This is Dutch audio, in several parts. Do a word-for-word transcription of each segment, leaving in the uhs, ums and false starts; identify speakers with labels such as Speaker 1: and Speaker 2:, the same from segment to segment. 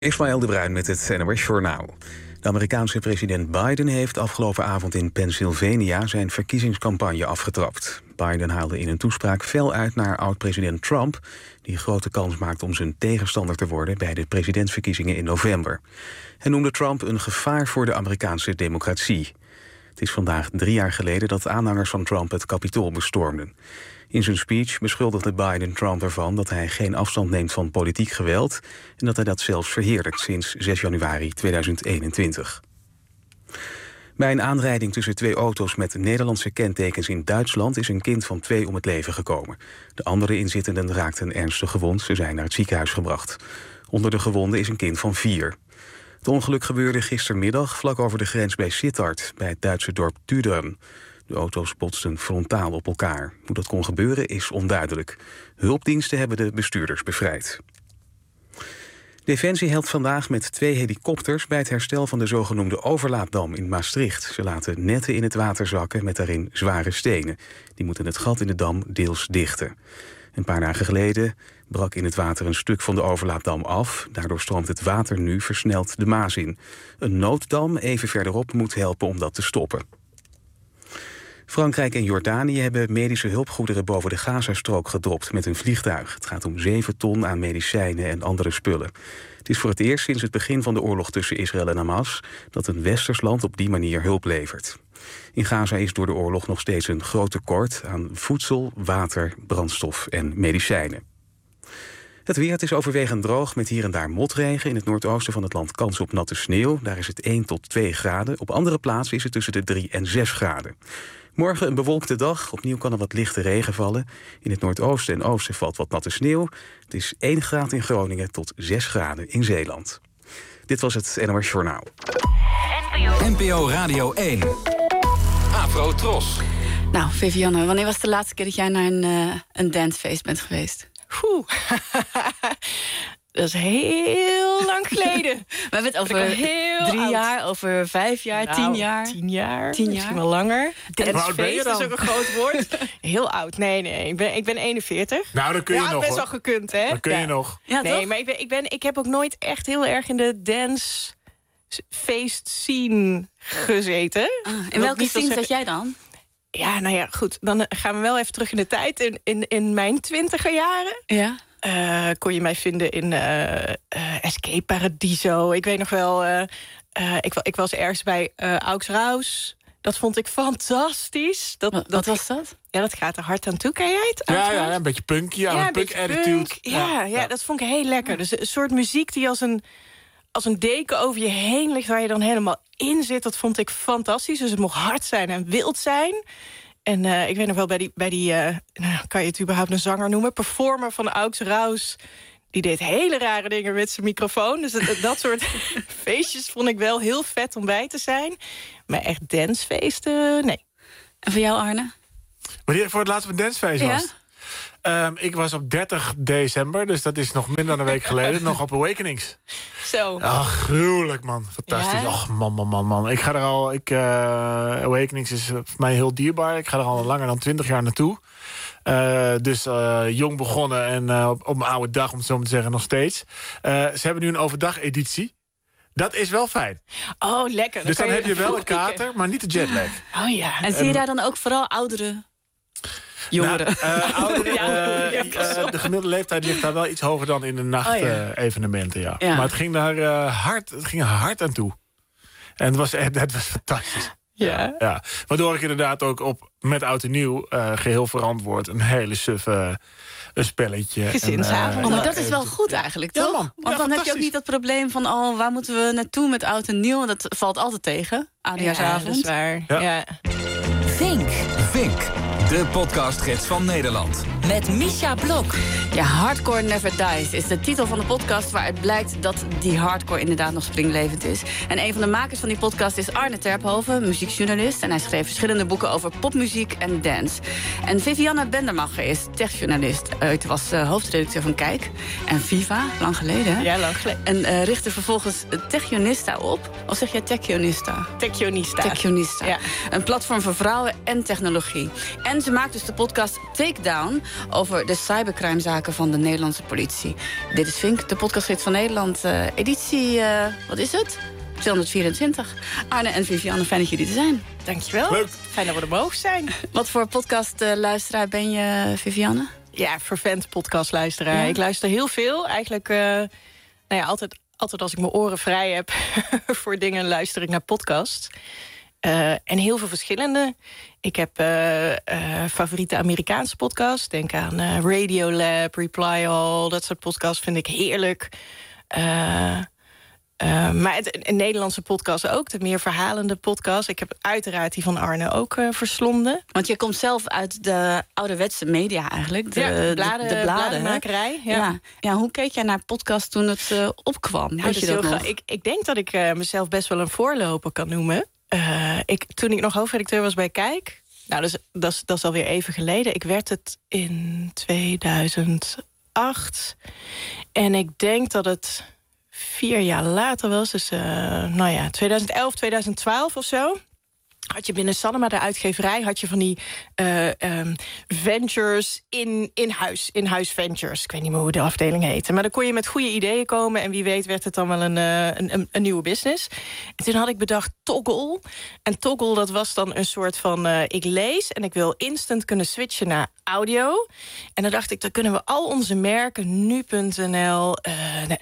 Speaker 1: Ismaël de Bruin met het N O S Journaal. De Amerikaanse president Biden heeft afgelopen avond in Pennsylvania zijn verkiezingscampagne afgetrapt. Biden haalde in een toespraak fel uit naar oud-president Trump, die grote kans maakt om zijn tegenstander te worden bij de presidentsverkiezingen in november. Hij noemde Trump een gevaar voor de Amerikaanse democratie. Het is vandaag drie jaar geleden dat aanhangers van Trump het Capitool bestormden. In zijn speech beschuldigde Biden Trump ervan dat hij geen afstand neemt van politiek geweld en dat hij dat zelfs verheerlijkt sinds zes januari tweeduizend eenentwintig. Bij een aanrijding tussen twee auto's met Nederlandse kentekens in Duitsland is een kind van twee om het leven gekomen. De andere inzittenden raakten ernstig gewond. Ze zijn naar het ziekenhuis gebracht. Onder de gewonden is een kind van vier. Het ongeluk gebeurde gistermiddag vlak over de grens bij Sittard, bij het Duitse dorp Tüderen. De auto's botsten frontaal op elkaar. Hoe dat kon gebeuren is onduidelijk. Hulpdiensten hebben de bestuurders bevrijd. Defensie helpt vandaag met twee helikopters bij het herstel van de zogenoemde overlaaddam in Maastricht. Ze laten netten in het water zakken met daarin zware stenen. Die moeten het gat in de dam deels dichten. Een paar dagen geleden brak in het water een stuk van de overlaaddam af. Daardoor stroomt het water nu versneld de Maas in. Een nooddam even verderop moet helpen om dat te stoppen. Frankrijk en Jordanië hebben medische hulpgoederen boven de Gazastrook gedropt met een vliegtuig. Het gaat om zeven ton aan medicijnen en andere spullen. Het is voor het eerst sinds het begin van de oorlog tussen Israël en Hamas dat een westers land op die manier hulp levert. In Gaza is door de oorlog nog steeds een groot tekort aan voedsel, water, brandstof en medicijnen. Het weer, het is overwegend droog met hier en daar motregen. In het noordoosten van het land kans op natte sneeuw. Daar is het één tot twee graden. Op andere plaatsen is het tussen de drie en zes graden. Morgen een bewolkte dag. Opnieuw kan er wat lichte regen vallen. In het noordoosten en oosten valt wat natte sneeuw. Het is één graad in Groningen tot zes graden in Zeeland. Dit was het N O S Journaal.
Speaker 2: N P O Radio één. Afro Tros.
Speaker 3: Nou, Vivianne, wanneer was de laatste keer dat jij naar een, uh, een dancefeest bent geweest?
Speaker 4: Oeh. Dat is heel lang geleden.
Speaker 3: We hebben het over
Speaker 4: heel
Speaker 3: drie
Speaker 4: oud.
Speaker 3: jaar, over vijf jaar,
Speaker 4: nou,
Speaker 3: tien jaar.
Speaker 4: Tien jaar,
Speaker 3: tien jaar.
Speaker 4: misschien wel langer.
Speaker 5: Dancefeest
Speaker 4: is ook een groot woord. Heel oud. Nee, nee, ik ben, ik ben eenenveertig.
Speaker 5: Nou, dan kun je
Speaker 4: ja,
Speaker 5: nog,
Speaker 4: best
Speaker 5: hoor.
Speaker 4: wel gekund, hè?
Speaker 5: Dan kun je
Speaker 4: ja.
Speaker 5: nog.
Speaker 3: Ja,
Speaker 4: nee,
Speaker 3: toch?
Speaker 4: maar ik, ben, ik, ben, ik heb ook nooit echt heel erg in de dance feest scene gezeten.
Speaker 3: Ah, in welke scene zat jij dan?
Speaker 4: Ja, nou ja, goed. Dan gaan we wel even terug in de tijd. In, in, in mijn twintiger jaren.
Speaker 3: Ja.
Speaker 4: Uh, kon je mij vinden in uh, uh, Escape Paradiso. Ik weet nog wel, uh, uh, ik, ik was ergens bij uh, Aux Raus. Dat vond ik fantastisch. Dat,
Speaker 3: wat,
Speaker 4: dat,
Speaker 3: wat was dat?
Speaker 4: Ja, dat gaat er hard aan toe. Ken jij het?
Speaker 5: Ja, ja, een beetje punky, ja,
Speaker 4: ja,
Speaker 5: een punk attitude.
Speaker 4: Punk. Ja, ja, ja, dat vond ik heel lekker. Dus een soort muziek die als een, als een deken over je heen ligt, waar je dan helemaal in zit. Dat vond ik fantastisch. Dus het mocht hard zijn en wild zijn. En uh, ik weet nog wel, bij die, bij die uh, nou, kan je het überhaupt een zanger noemen? Performer van Aux Raus. Die deed hele rare dingen met zijn microfoon. Dus dat, dat soort feestjes vond ik wel heel vet om bij te zijn. Maar echt dancefeesten, nee.
Speaker 3: En voor jou, Arne?
Speaker 5: Wanneer ik voor het laatst op een dancefeest was?
Speaker 3: Ja?
Speaker 5: Um, ik was op dertig december, dus dat is nog minder dan een week geleden, nog op Awakenings.
Speaker 4: Zo.
Speaker 5: Ach, gruwelijk, man. Fantastisch.
Speaker 4: Ja?
Speaker 5: Ach, man, man, man, man. Ik ga er al... Ik, uh, Awakenings is voor mij heel dierbaar. Ik ga er al langer dan twintig jaar naartoe. Uh, dus uh, jong begonnen en uh, op, op mijn oude dag, om het zo maar te zeggen, nog steeds. Uh, ze hebben nu een overdag-editie. Dat is wel fijn.
Speaker 4: Oh, lekker.
Speaker 5: Dus dan
Speaker 4: kan
Speaker 5: heb je wel een
Speaker 4: kieken.
Speaker 5: kater, maar niet de jetlag.
Speaker 4: Oh ja.
Speaker 3: En zie je daar dan ook vooral oudere jongeren?
Speaker 5: Nou, uh, ouderen,
Speaker 4: Ja,
Speaker 5: uh,
Speaker 4: ja,
Speaker 5: uh, de gemiddelde leeftijd ligt daar wel iets hoger dan in de nachtevenementen.
Speaker 3: Oh, ja.
Speaker 5: ja.
Speaker 3: Ja.
Speaker 5: Maar het ging daar uh, hard, het ging hard aan toe. En het was, het was fantastisch.
Speaker 4: Ja.
Speaker 5: Ja. Waardoor ik inderdaad ook op met oud en nieuw uh, geheel verantwoord een hele suffe een spelletje.
Speaker 4: Gezinsavond.
Speaker 5: En, uh,
Speaker 3: Oh, maar
Speaker 5: ja,
Speaker 3: dat is wel
Speaker 5: even-
Speaker 3: goed eigenlijk,
Speaker 5: Ja,
Speaker 3: toch?
Speaker 5: man.
Speaker 3: Want
Speaker 5: Ja,
Speaker 3: dan heb je ook
Speaker 5: fantastisch.
Speaker 3: niet dat probleem van... oh, waar moeten we naartoe met oud en nieuw? Dat valt altijd tegen,
Speaker 4: Ja,
Speaker 3: oudejaarsavond.
Speaker 4: dat is waar.
Speaker 5: Ja.
Speaker 4: Ja.
Speaker 2: Vink. Vink. De podcastgids van Nederland.
Speaker 6: Met Misha Blok.
Speaker 3: Ja, Hardcore Never Dies is de titel van de podcast... waaruit blijkt dat die hardcore inderdaad nog springlevend is. En een van de makers van die podcast is Arne Terphoven, muziekjournalist. En hij schreef verschillende boeken over popmuziek en dance. En Vivianne Bendermacher is techjournalist. Uit was uh, hoofdredacteur van Kijk. En Viva, lang geleden. hè?
Speaker 4: Ja, lang geleden.
Speaker 3: En uh, richtte vervolgens Techionista op. Of zeg jij Techionista?
Speaker 4: Techionista.
Speaker 3: Techionista.
Speaker 4: Ja.
Speaker 3: Een platform voor vrouwen en technologie. En En ze maakt dus de podcast Takedown over de cybercrimezaken van de Nederlandse politie. Dit is Vink, de podcastgids van Nederland. Uh, editie, uh, wat is het? tweehonderdvierentwintig. Arne en Vivianne, fijn dat jullie er zijn.
Speaker 4: Dankjewel.
Speaker 5: Leuk.
Speaker 4: Fijn dat we er mogen zijn.
Speaker 3: Wat voor podcastluisteraar ben je, Vivianne?
Speaker 4: Ja, fervent podcastluisteraar.
Speaker 3: Ja.
Speaker 4: Ik luister heel veel. Eigenlijk, uh, nou ja, altijd, altijd als ik mijn oren vrij heb voor dingen, luister ik naar podcasts. Uh, en heel veel verschillende. Ik heb uh, uh, favoriete Amerikaanse podcasts. Denk aan uh, Radiolab, Reply All. Dat soort podcasts vind ik heerlijk. Uh, Uh, maar het, een Nederlandse podcast ook, de meer verhalende podcast. Ik heb uiteraard die van Arne ook uh, verslonden.
Speaker 3: Want je komt zelf uit de ouderwetse media eigenlijk. De,
Speaker 4: ja, bladen,
Speaker 3: de, de bladen,
Speaker 4: bladenmakerij. Ja.
Speaker 3: Ja. Ja, hoe keek jij naar podcast toen het uh, opkwam?
Speaker 4: Nou, dat je dat nog? Ik, ik denk dat ik uh, mezelf best wel een voorloper kan noemen. Uh, ik, toen ik nog hoofdredacteur was bij Kijk... Nou, dat is, dat, is, dat is alweer even geleden. Ik werd het in tweeduizend acht. En ik denk dat het vier jaar later was, dus uh, nou ja, tweeduizend elf, tweeduizend twaalf of zo. Had je binnen Sanoma, de uitgeverij, had je van die uh, um, ventures in, in huis, in huis ventures. Ik weet niet meer hoe de afdeling heette. Maar dan kon je met goede ideeën komen en wie weet werd het dan wel een, uh, een, een, een nieuwe business. En toen had ik bedacht Toggle. En Toggle, dat was dan een soort van, uh, ik lees en ik wil instant kunnen switchen naar audio. En dan dacht ik, dan kunnen we al onze merken, nu punt n l, uh,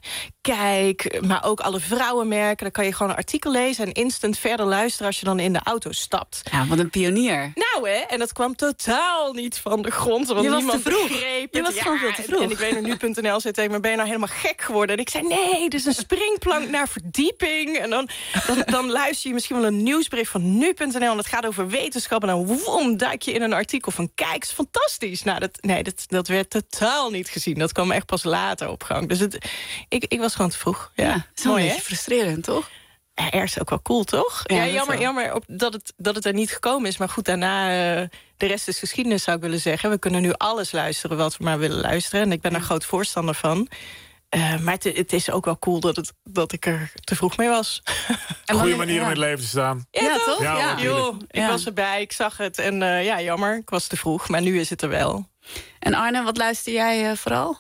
Speaker 4: Kijk, maar ook alle vrouwenmerken. Dan kan je gewoon een artikel lezen en instant verder luisteren als je dan in de auto stapt.
Speaker 3: Ja, wat een pionier.
Speaker 4: Nou hè, en dat kwam totaal niet van de grond. Want
Speaker 3: je was
Speaker 4: niemand
Speaker 3: te vroeg.
Speaker 4: begreep
Speaker 3: je
Speaker 4: het.
Speaker 3: was
Speaker 4: Ja,
Speaker 3: gewoon veel te vroeg.
Speaker 4: En ik weet nog, nu punt n l zei tegen me, ben je nou helemaal gek geworden? En ik zei, nee, dit is een springplank naar verdieping. En dan, dan, dan luister je misschien wel een nieuwsbrief van nu punt n l... en het gaat over wetenschap. En dan woem, duik je in een artikel van kijk, is fantastisch. Nou, dat, nee, dat, dat werd totaal niet gezien. Dat kwam echt pas later op gang. Dus het, ik, ik was gewoon te vroeg. Ja,
Speaker 3: ja, zo
Speaker 4: mooi,
Speaker 3: een beetje
Speaker 4: hè?
Speaker 3: frustrerend, toch?
Speaker 4: Ja, ergens ook wel cool, toch?
Speaker 3: Ja,
Speaker 4: Ja,
Speaker 3: dat
Speaker 4: jammer,
Speaker 3: wel.
Speaker 4: jammer op dat, het, dat het er niet gekomen is. Maar goed, daarna, uh, de rest is geschiedenis, zou ik willen zeggen. We kunnen nu alles luisteren wat we maar willen luisteren. En ik ben er groot voorstander van. Uh, maar het, het is ook wel cool dat, het, dat ik er te vroeg mee was.
Speaker 5: Goede manier om in het leven te staan.
Speaker 4: Ja,
Speaker 3: Ja,
Speaker 4: toch?
Speaker 3: toch?
Speaker 5: Ja,
Speaker 3: Ja.
Speaker 5: natuurlijk.
Speaker 4: Joh, ik
Speaker 3: Ja.
Speaker 4: was erbij, ik zag het. En uh, ja, jammer, ik was te vroeg. Maar nu is het er wel.
Speaker 3: En Arne, wat luister jij uh, vooral?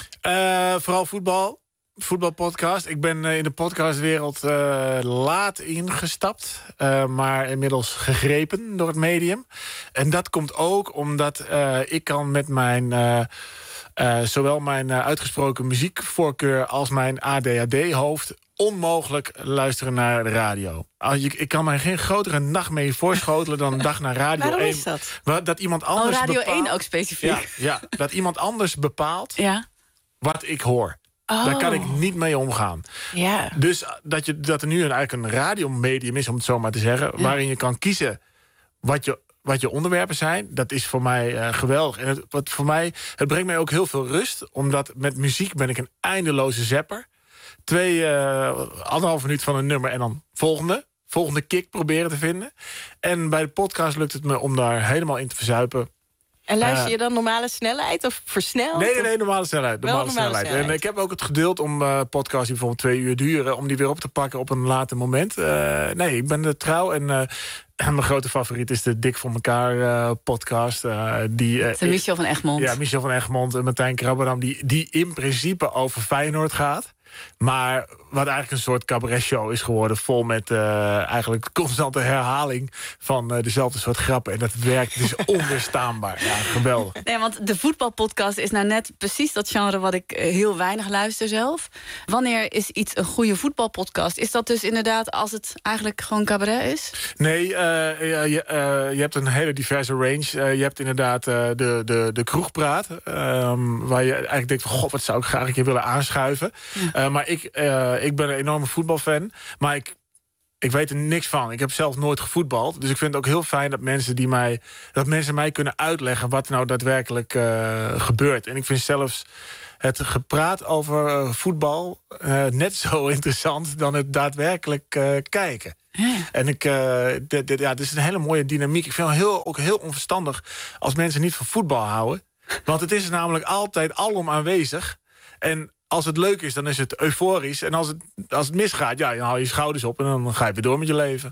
Speaker 5: Uh, vooral voetbal. Voetbalpodcast. Ik ben uh, in de podcastwereld uh, laat ingestapt. Uh, maar inmiddels gegrepen door het medium. En dat komt ook omdat uh, ik kan met mijn... Uh, uh, zowel mijn uh, uitgesproken muziekvoorkeur als mijn A D H D-hoofd onmogelijk luisteren naar de radio. Als je, ik kan mij geen grotere nachtmerrie voorschotelen dan een dag naar Radio
Speaker 4: Waarom
Speaker 5: één.
Speaker 4: is dat?
Speaker 5: Waar- Dat iemand
Speaker 3: Oh,
Speaker 5: anders
Speaker 3: Radio
Speaker 5: bepaalt,
Speaker 3: één ook specifiek.
Speaker 5: Ja, ja, dat iemand anders bepaalt
Speaker 3: Ja.
Speaker 5: wat ik hoor.
Speaker 4: Oh.
Speaker 5: Daar kan ik niet mee omgaan.
Speaker 4: Ja.
Speaker 5: Dus dat, je, dat er nu een, eigenlijk een radiomedium is, om het zo maar te zeggen,
Speaker 3: Ja.
Speaker 5: waarin je kan kiezen wat je, wat je onderwerpen zijn, dat is voor mij uh, geweldig. En het, wat voor mij, het brengt mij ook heel veel rust, omdat met muziek ben ik een eindeloze zapper. Twee, uh, anderhalf minuut van een nummer en dan volgende. Volgende kick proberen te vinden. En bij de podcast lukt het me om daar helemaal in te verzuipen.
Speaker 4: En luister
Speaker 5: Uh,
Speaker 4: je dan normale snelheid of versneld?
Speaker 5: Nee, nee,
Speaker 4: Of-
Speaker 5: nee, normale snelheid.
Speaker 4: Wel
Speaker 5: Normale
Speaker 4: normale
Speaker 5: snelheid.
Speaker 4: snelheid.
Speaker 5: En ik heb ook het geduld om uh, podcasts die bijvoorbeeld twee uur duren, om die weer op te pakken op een later moment. Uh, nee, ik ben er trouw en uh, mijn grote favoriet is de Dik voor elkaar uh, podcast. Uh, die, uh,
Speaker 3: De Michel van Egmond.
Speaker 5: Ja, Michel van Egmond en Martijn Krabberdam, die, die in principe over Feyenoord gaat. Maar wat eigenlijk een soort cabaretshow is geworden, vol met uh, eigenlijk constante herhaling van uh, dezelfde soort grappen. En dat werkt, het is onweerstaanbaar. Ja, geweldig.
Speaker 3: Nee, want de voetbalpodcast is nou net precies dat genre wat ik eh, heel weinig luister zelf. Wanneer is iets een goede voetbalpodcast? Is dat dus inderdaad als het eigenlijk gewoon cabaret is?
Speaker 5: Nee, uh, je, uh, je hebt een hele diverse range. Uh, je hebt inderdaad uh, de, de, de kroegpraat. Um, waar je eigenlijk denkt van, god, wat zou ik graag een keer willen aanschuiven.
Speaker 3: Ja.
Speaker 5: Uh, maar ik, uh, ik ben een enorme voetbalfan. Maar ik, ik weet er niks van. Ik heb zelf nooit gevoetbald. Dus ik vind het ook heel fijn dat mensen, die mij, dat mensen mij kunnen uitleggen wat nou daadwerkelijk uh, gebeurt. En ik vind zelfs het gepraat over uh, voetbal uh, net zo interessant dan het daadwerkelijk uh, kijken.
Speaker 3: Ja.
Speaker 5: En ik, uh, dit, dit, ja, dit is een hele mooie dynamiek. Ik vind het heel, ook heel onverstandig als mensen niet van voetbal houden. Want het is namelijk altijd alom aanwezig. En als het leuk is, dan is het euforisch. En als het, als het misgaat, ja, dan haal je je schouders op en dan ga je weer door met je leven.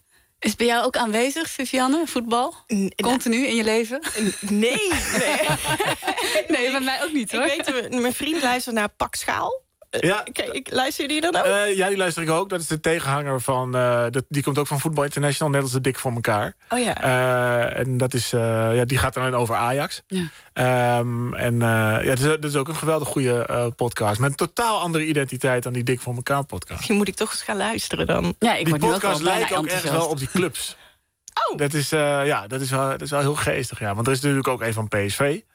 Speaker 3: Is bij jou ook aanwezig, Vivianne, voetbal?
Speaker 4: N-
Speaker 3: Continu in je leven?
Speaker 4: Nee, nee.
Speaker 3: Nee, bij mij ook niet, hoor.
Speaker 4: Ik weet, mijn vriend luistert naar Pak Schaal.
Speaker 5: Ja.
Speaker 4: Kijk, luister je die dan ook?
Speaker 5: Uh, ja, die luister ik ook. Dat is de tegenhanger van... Uh, dat, die komt ook van Voetbal International, net als de Dik voor elkaar.
Speaker 4: Oh ja.
Speaker 5: Uh, en dat is, uh, ja, die gaat dan over Ajax. Ja. Um, en uh, ja, dat is, dat is ook een geweldig goede uh, podcast. Met een totaal andere identiteit dan die Dik voor elkaar podcast.
Speaker 4: Misschien moet ik toch eens gaan luisteren dan.
Speaker 3: Ja, ik
Speaker 5: die
Speaker 3: word
Speaker 5: podcast
Speaker 3: nu ook
Speaker 5: lijkt ook ergens wel op die clubs.
Speaker 4: Oh.
Speaker 5: Dat is, uh, ja, dat is, wel, dat is wel heel geestig, ja. Want er is natuurlijk ook een van P S V.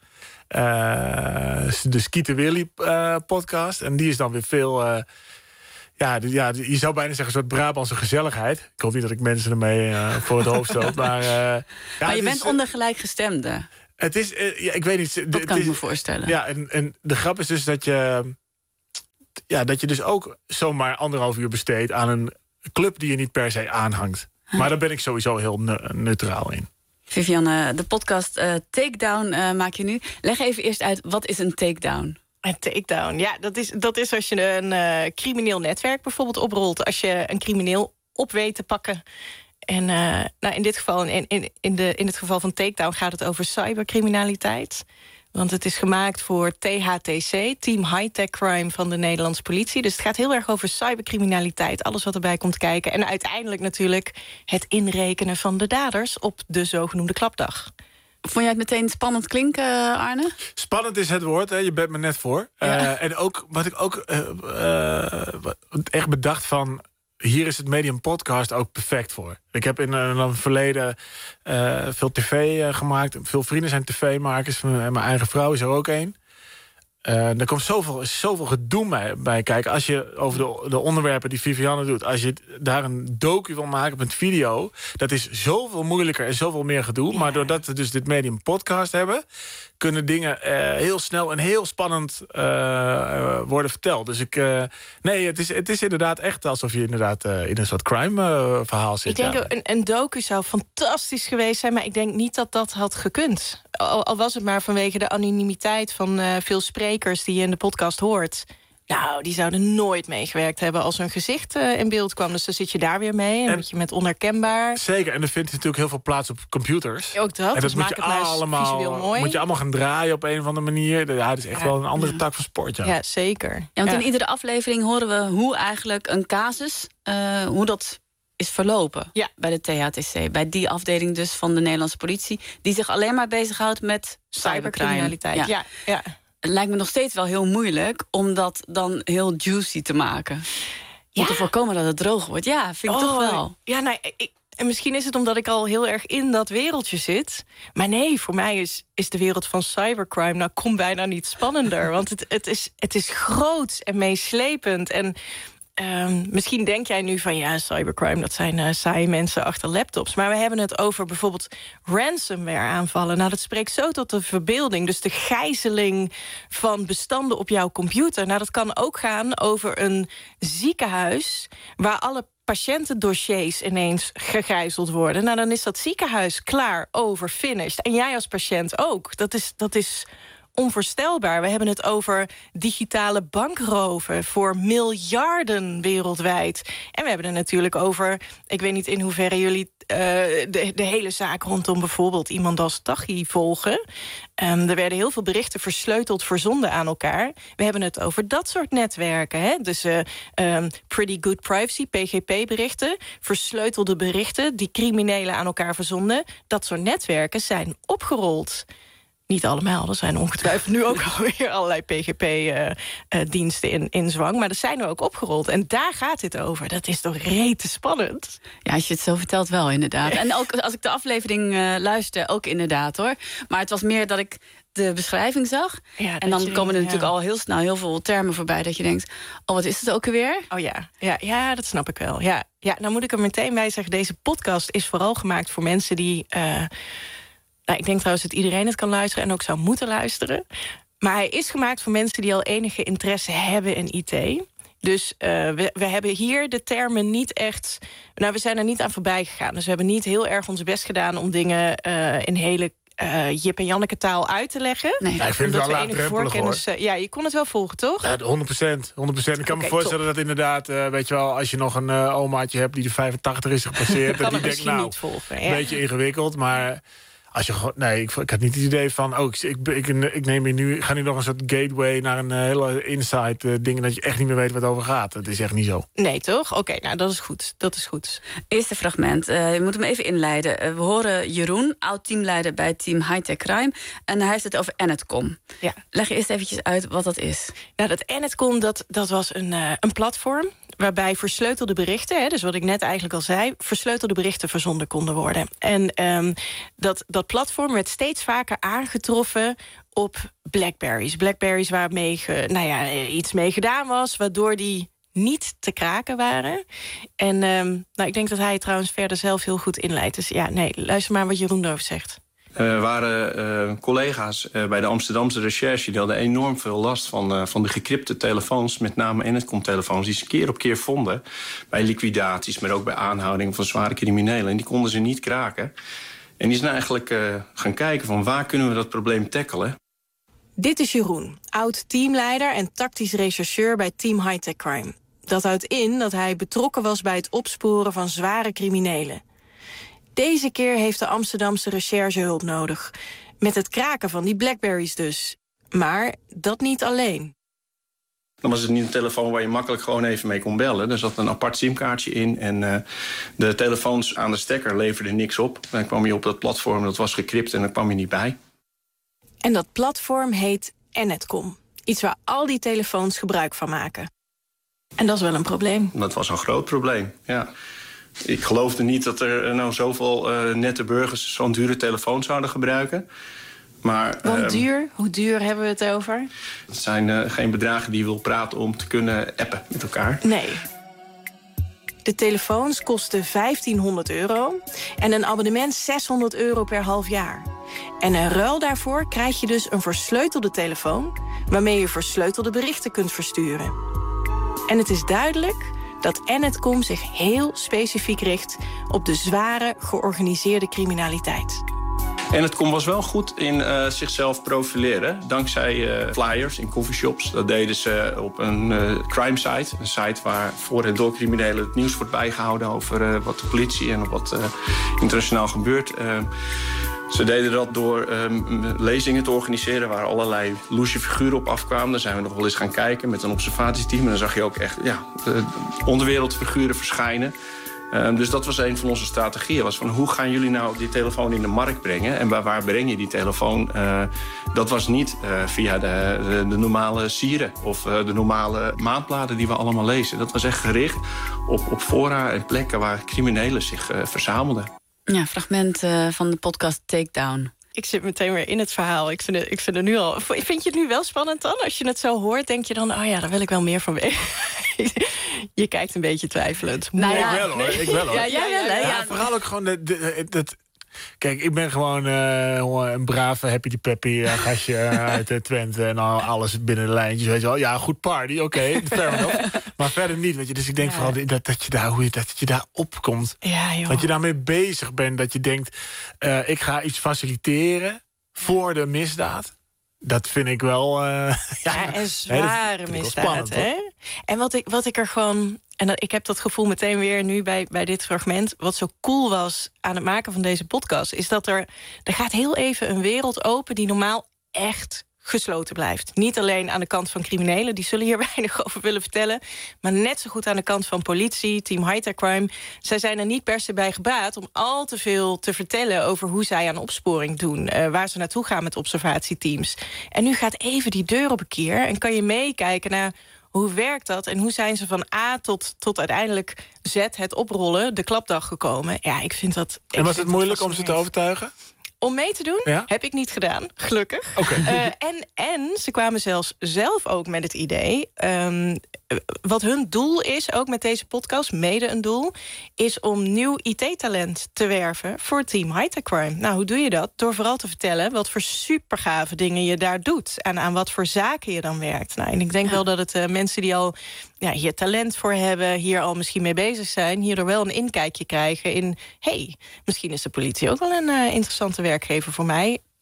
Speaker 5: Uh, de Skeeter Willy uh, podcast. En die is dan weer veel... Uh, ja, die, ja, je zou bijna zeggen een soort Brabantse gezelligheid. Ik hoop niet dat ik mensen ermee uh, voor het hoofd stoot. Maar, uh, ja,
Speaker 3: maar je bent
Speaker 5: is,
Speaker 3: onder gelijkgestemden.
Speaker 5: Het is... Uh, ja, ik weet niet...
Speaker 3: Dat kan
Speaker 5: is,
Speaker 3: ik me voorstellen.
Speaker 5: Ja, en, en de grap is dus dat je... Ja, dat je dus ook zomaar anderhalf uur besteedt aan een club die je niet per se aanhangt. Huh. Maar daar ben ik sowieso heel ne- neutraal in.
Speaker 3: Vivianne, de podcast uh, Takedown uh, maak je nu. Leg even eerst uit, wat is een takedown?
Speaker 4: Een takedown, ja, dat is, dat is als je een uh, crimineel netwerk bijvoorbeeld oprolt. Als je een crimineel op weet te pakken. En uh, nou, in dit geval, in, in, in, de, in het geval van Takedown gaat het over cybercriminaliteit. Want het is gemaakt voor T H T C, Team High-Tech Crime van de Nederlandse politie. Dus het gaat heel erg over cybercriminaliteit, alles wat erbij komt kijken. En uiteindelijk natuurlijk het inrekenen van de daders op de zogenoemde klapdag.
Speaker 3: Vond jij het meteen spannend klinken, Arne?
Speaker 5: Spannend is het woord, hè? Je bent me net voor. Ja. Uh, en ook wat ik ook uh, uh, echt bedacht van... hier is het medium podcast ook perfect voor. Ik heb in een verleden uh, veel tv uh, gemaakt. Veel vrienden zijn tv-makers. En mijn eigen vrouw is er ook een. Uh, er komt zoveel, zoveel gedoe bij, bij kijken. Als je over de, de onderwerpen die Vivianne doet... als je daar een docu wil maken met video... dat is zoveel moeilijker en zoveel meer gedoe. Ja. Maar doordat we dus dit medium podcast hebben... kunnen dingen uh, heel snel en heel spannend uh, uh, worden verteld. Dus ik... Uh, nee, het is, het is inderdaad echt alsof je inderdaad uh, in een soort crime uh, verhaal zit.
Speaker 4: Ik denk
Speaker 5: ja.
Speaker 4: een, een docu zou fantastisch geweest zijn... maar ik denk niet dat dat had gekund. Al, al was het maar vanwege de anonimiteit van uh, veel sprekers... die je in de podcast hoort... Nou, die zouden nooit meegewerkt hebben als hun gezicht uh, in beeld kwam. Dus dan zit je daar weer mee en, en moet je met onherkenbaar.
Speaker 5: Zeker, en er vindt natuurlijk heel veel plaats op computers.
Speaker 4: Ook dat,
Speaker 5: en dat
Speaker 4: dus
Speaker 5: moet
Speaker 4: maak
Speaker 5: je
Speaker 4: het nou
Speaker 5: allemaal,
Speaker 4: visueel mooi.
Speaker 5: moet je allemaal gaan draaien op een of andere manier. Ja, dat is echt ja, wel een andere ja. tak van sport. Ja,
Speaker 4: ja zeker.
Speaker 3: Ja, want ja. in iedere aflevering horen we hoe eigenlijk een casus... Uh, hoe dat is verlopen ja. bij de T H T C. Bij die afdeling dus van de Nederlandse politie... die zich alleen maar bezighoudt met cybercriminaliteit.
Speaker 4: Ja. Ja, ja.
Speaker 3: Het lijkt me nog steeds wel heel moeilijk om dat dan heel juicy te maken. Om ja. te voorkomen dat het droog wordt. Ja, vind ik oh, toch wel.
Speaker 4: Ja, nou, ik, en misschien is het omdat ik al heel erg in dat wereldje zit. Maar nee, voor mij is, is de wereld van cybercrime... nou, komt bijna niet spannender. Want het, het, is, het is groots en meeslepend en... Um, misschien denk jij nu van ja, cybercrime, dat zijn uh, saaie mensen achter laptops. Maar we hebben het over bijvoorbeeld ransomware-aanvallen. Nou, dat spreekt zo tot de verbeelding. Dus de gijzeling van bestanden op jouw computer. Nou, dat kan ook gaan over een ziekenhuis waar alle patiëntendossiers ineens gegijzeld worden. Nou, dan is dat ziekenhuis klaar, over, finished. En jij als patiënt ook. Dat is... Dat is onvoorstelbaar. We hebben het over digitale bankroven voor miljarden wereldwijd. En we hebben het natuurlijk over... ik weet niet in hoeverre jullie uh, de, de hele zaak rondom bijvoorbeeld iemand als Taghi volgen. Um, er werden heel veel berichten versleuteld, verzonden aan elkaar. We hebben het over dat soort netwerken. Hè? Dus uh, um, Pretty Good Privacy, P G P-berichten... versleutelde berichten die criminelen aan elkaar verzonden. Dat soort netwerken zijn opgerold. Niet allemaal, er zijn ongetwijfeld nu ook alweer allerlei P G P-diensten uh, uh, in, in zwang. Maar er zijn er ook opgerold. En daar gaat het over. Dat is toch rete spannend?
Speaker 3: Ja, als je het zo vertelt wel, inderdaad. En ook als ik de aflevering uh, luister, ook inderdaad, hoor. Maar het was meer dat ik de beschrijving zag. Ja, en dan komen er natuurlijk ja. al heel snel heel veel termen voorbij... dat je denkt, oh, wat is het ook alweer?
Speaker 4: Oh ja, ja, ja dat snap ik wel. Ja, ja, nou moet ik er meteen bij zeggen... deze podcast is vooral gemaakt voor mensen die... Uh, Nou, ik denk trouwens dat iedereen het kan luisteren en ook zou moeten luisteren. Maar hij is gemaakt voor mensen die al enige interesse hebben in I T. Dus uh, we, we hebben hier de termen niet echt... Nou, we zijn er niet aan voorbij gegaan. Dus we hebben niet heel erg ons best gedaan om dingen uh, in hele uh, Jip en Janneke taal uit te leggen.
Speaker 3: Nee.
Speaker 5: Ja, ik vind het wel laagdrempelig, hoor.
Speaker 4: Uh, ja, je kon het wel volgen, toch?
Speaker 5: Ja, honderd procent. honderd procent. Ik kan
Speaker 4: okay,
Speaker 5: me voorstellen top. dat inderdaad, uh, weet je wel, als je nog een uh, omaatje hebt die de vijfentachtig is gepasseerd, dat die denkt, nou,
Speaker 4: volgen, ja.
Speaker 5: een beetje ingewikkeld, maar als je gewoon, nee, ik, ik had niet het idee van, oh, ik, ik, ik, ik neem hier nu, ik ga nu nog een soort gateway naar een uh, hele inside uh, ding dat je echt niet meer weet wat het over gaat. Dat is echt niet zo.
Speaker 4: Nee, toch? Oké, okay, nou, dat is goed. Dat is goed.
Speaker 3: Eerste fragment. Uh, je moet hem even inleiden. Uh, we horen Jeroen, oud-teamleider bij Team Hightech Crime. En hij heeft het over Enetcom.
Speaker 4: Ja.
Speaker 3: Leg je eerst eventjes uit wat dat is.
Speaker 4: Nou, dat Enetcom, dat, dat was een, uh, een platform waarbij versleutelde berichten, hè, dus wat ik net eigenlijk al zei, versleutelde berichten verzonden konden worden. En um, dat, dat platform werd steeds vaker aangetroffen op Blackberries. Blackberries waarmee ge, nou ja, iets mee gedaan was, waardoor die niet te kraken waren. En um, nou, ik denk dat hij het trouwens verder zelf heel goed inleidt. Dus ja, nee, luister maar wat Jeroen erover zegt.
Speaker 6: Er uh, waren uh, collega's uh, bij de Amsterdamse recherche die hadden enorm veel last van, uh, van de gecrypte telefoons, met name Enetcom-telefoons, die ze keer op keer vonden bij liquidaties, maar ook bij aanhoudingen van zware criminelen. En die konden ze niet kraken. En die zijn eigenlijk uh, gaan kijken van waar kunnen we dat probleem tackelen.
Speaker 4: Dit is Jeroen, oud-teamleider en tactisch rechercheur bij Team Hightech Crime. Dat houdt in dat hij betrokken was bij het opsporen van zware criminelen. Deze keer heeft de Amsterdamse recherche hulp nodig. Met het kraken van die Blackberries dus. Maar dat niet alleen.
Speaker 6: Dan was het niet een telefoon waar je makkelijk gewoon even mee kon bellen. Er zat een apart simkaartje in en uh, de telefoons aan de stekker leverden niks op. Dan kwam je op dat platform, dat was gecrypt en daar kwam je niet bij.
Speaker 4: En dat platform heet Enetcom. Iets waar al die telefoons gebruik van maken. En dat is wel een probleem.
Speaker 6: Dat was een groot probleem, ja. Ik geloofde niet dat er nou zoveel uh, nette burgers zo'n dure telefoon zouden gebruiken. Maar,
Speaker 4: Want
Speaker 6: um,
Speaker 4: duur? Hoe duur hebben we het over?
Speaker 6: Het zijn uh, geen bedragen die je wil praten om te kunnen appen met elkaar.
Speaker 4: Nee. De telefoons kosten vijftienhonderd euro en een abonnement zeshonderd euro per half jaar. En in ruil daarvoor krijg je dus een versleutelde telefoon waarmee je versleutelde berichten kunt versturen. En het is duidelijk dat Enetcom zich heel specifiek richt op de zware georganiseerde criminaliteit.
Speaker 6: Enetcom was wel goed in uh, zichzelf profileren. Dankzij uh, flyers in coffeeshops. Dat deden ze op een uh, crime site. Een site waar voor en door criminelen het nieuws wordt bijgehouden over uh, wat de politie en wat uh, internationaal gebeurt. Uh, Ze deden dat door um, lezingen te organiseren waar allerlei loesje figuren op afkwamen. Daar zijn we nog wel eens gaan kijken met een observatieteam. En dan zag je ook echt ja, de onderwereldfiguren verschijnen. Um, dus dat was een van onze strategieën. Was van hoe gaan jullie nou die telefoon in de markt brengen? En waar, waar breng je die telefoon? Uh, dat was niet uh, via de, de, de normale sieren of uh, de normale maandbladen die we allemaal lezen. Dat was echt gericht op, op fora en plekken waar criminelen zich uh, verzamelden.
Speaker 3: Ja, fragment uh, van de podcast Takedown.
Speaker 4: Ik zit meteen weer in het verhaal. Ik vind het, ik vind het nu al. Vind je het nu wel spannend dan? Als je het zo hoort, denk je dan, oh ja, daar wil ik wel meer van weten. Je kijkt een beetje twijfelend.
Speaker 5: Nou ja, ik wel hoor. Ik wel hoor.
Speaker 3: Ja, jij wel, hè?
Speaker 5: Ja, ja, vooral ook gewoon de, de, dat. Kijk, ik ben gewoon uh, een brave happy peppy uh, gastje uh, uit uh, Twente en al, alles binnen de lijntjes, weet je wel. Ja, goed party, oké, okay, fair enough. Maar verder niet, weet je. Dus ik denk ja. vooral dat, dat, je daar, hoe je, dat je daar opkomt.
Speaker 4: Ja, joh.
Speaker 5: Dat je daarmee bezig bent, dat je denkt, uh, ik ga iets faciliteren voor de misdaad. Dat vind ik wel... Uh, ja,
Speaker 4: ja, een zware
Speaker 5: nee,
Speaker 4: misdaad,
Speaker 5: spannend,
Speaker 4: hè? En wat ik, wat ik er gewoon... En dat, ik heb dat gevoel meteen weer nu bij, bij dit fragment. Wat zo cool was aan het maken van deze podcast, is dat er... Er gaat heel even een wereld open die normaal echt gesloten blijft. Niet alleen aan de kant van criminelen, die zullen hier weinig over willen vertellen, maar net zo goed aan de kant van politie, Team Hightech Crime. Zij zijn er niet per se bij gebaat om al te veel te vertellen over hoe zij aan opsporing doen, uh, waar ze naartoe gaan met observatieteams. En nu gaat even die deur op een keer en kan je meekijken naar hoe werkt dat en hoe zijn ze van A tot, tot uiteindelijk Z, het oprollen, de klapdag gekomen. Ja, ik vind dat...
Speaker 5: En was het moeilijk om ze te overtuigen?
Speaker 4: Om mee te doen?
Speaker 5: Ja?
Speaker 4: Heb ik niet gedaan, gelukkig.
Speaker 5: Okay.
Speaker 4: Uh, en, en ze kwamen zelfs zelf ook met het idee... Um, wat hun doel is, ook met deze podcast, mede een doel, is om nieuw I T-talent te werven voor Team Hightech Crime. Nou, hoe doe je dat? Door vooral te vertellen wat voor supergave dingen je daar doet en aan wat voor zaken je dan werkt. Nou, en ik denk wel dat het uh, mensen die al ja, hier talent voor hebben, hier al misschien mee bezig zijn, hierdoor wel een inkijkje krijgen in, hey, misschien is de politie ook wel een uh, interessante werkgever voor mij.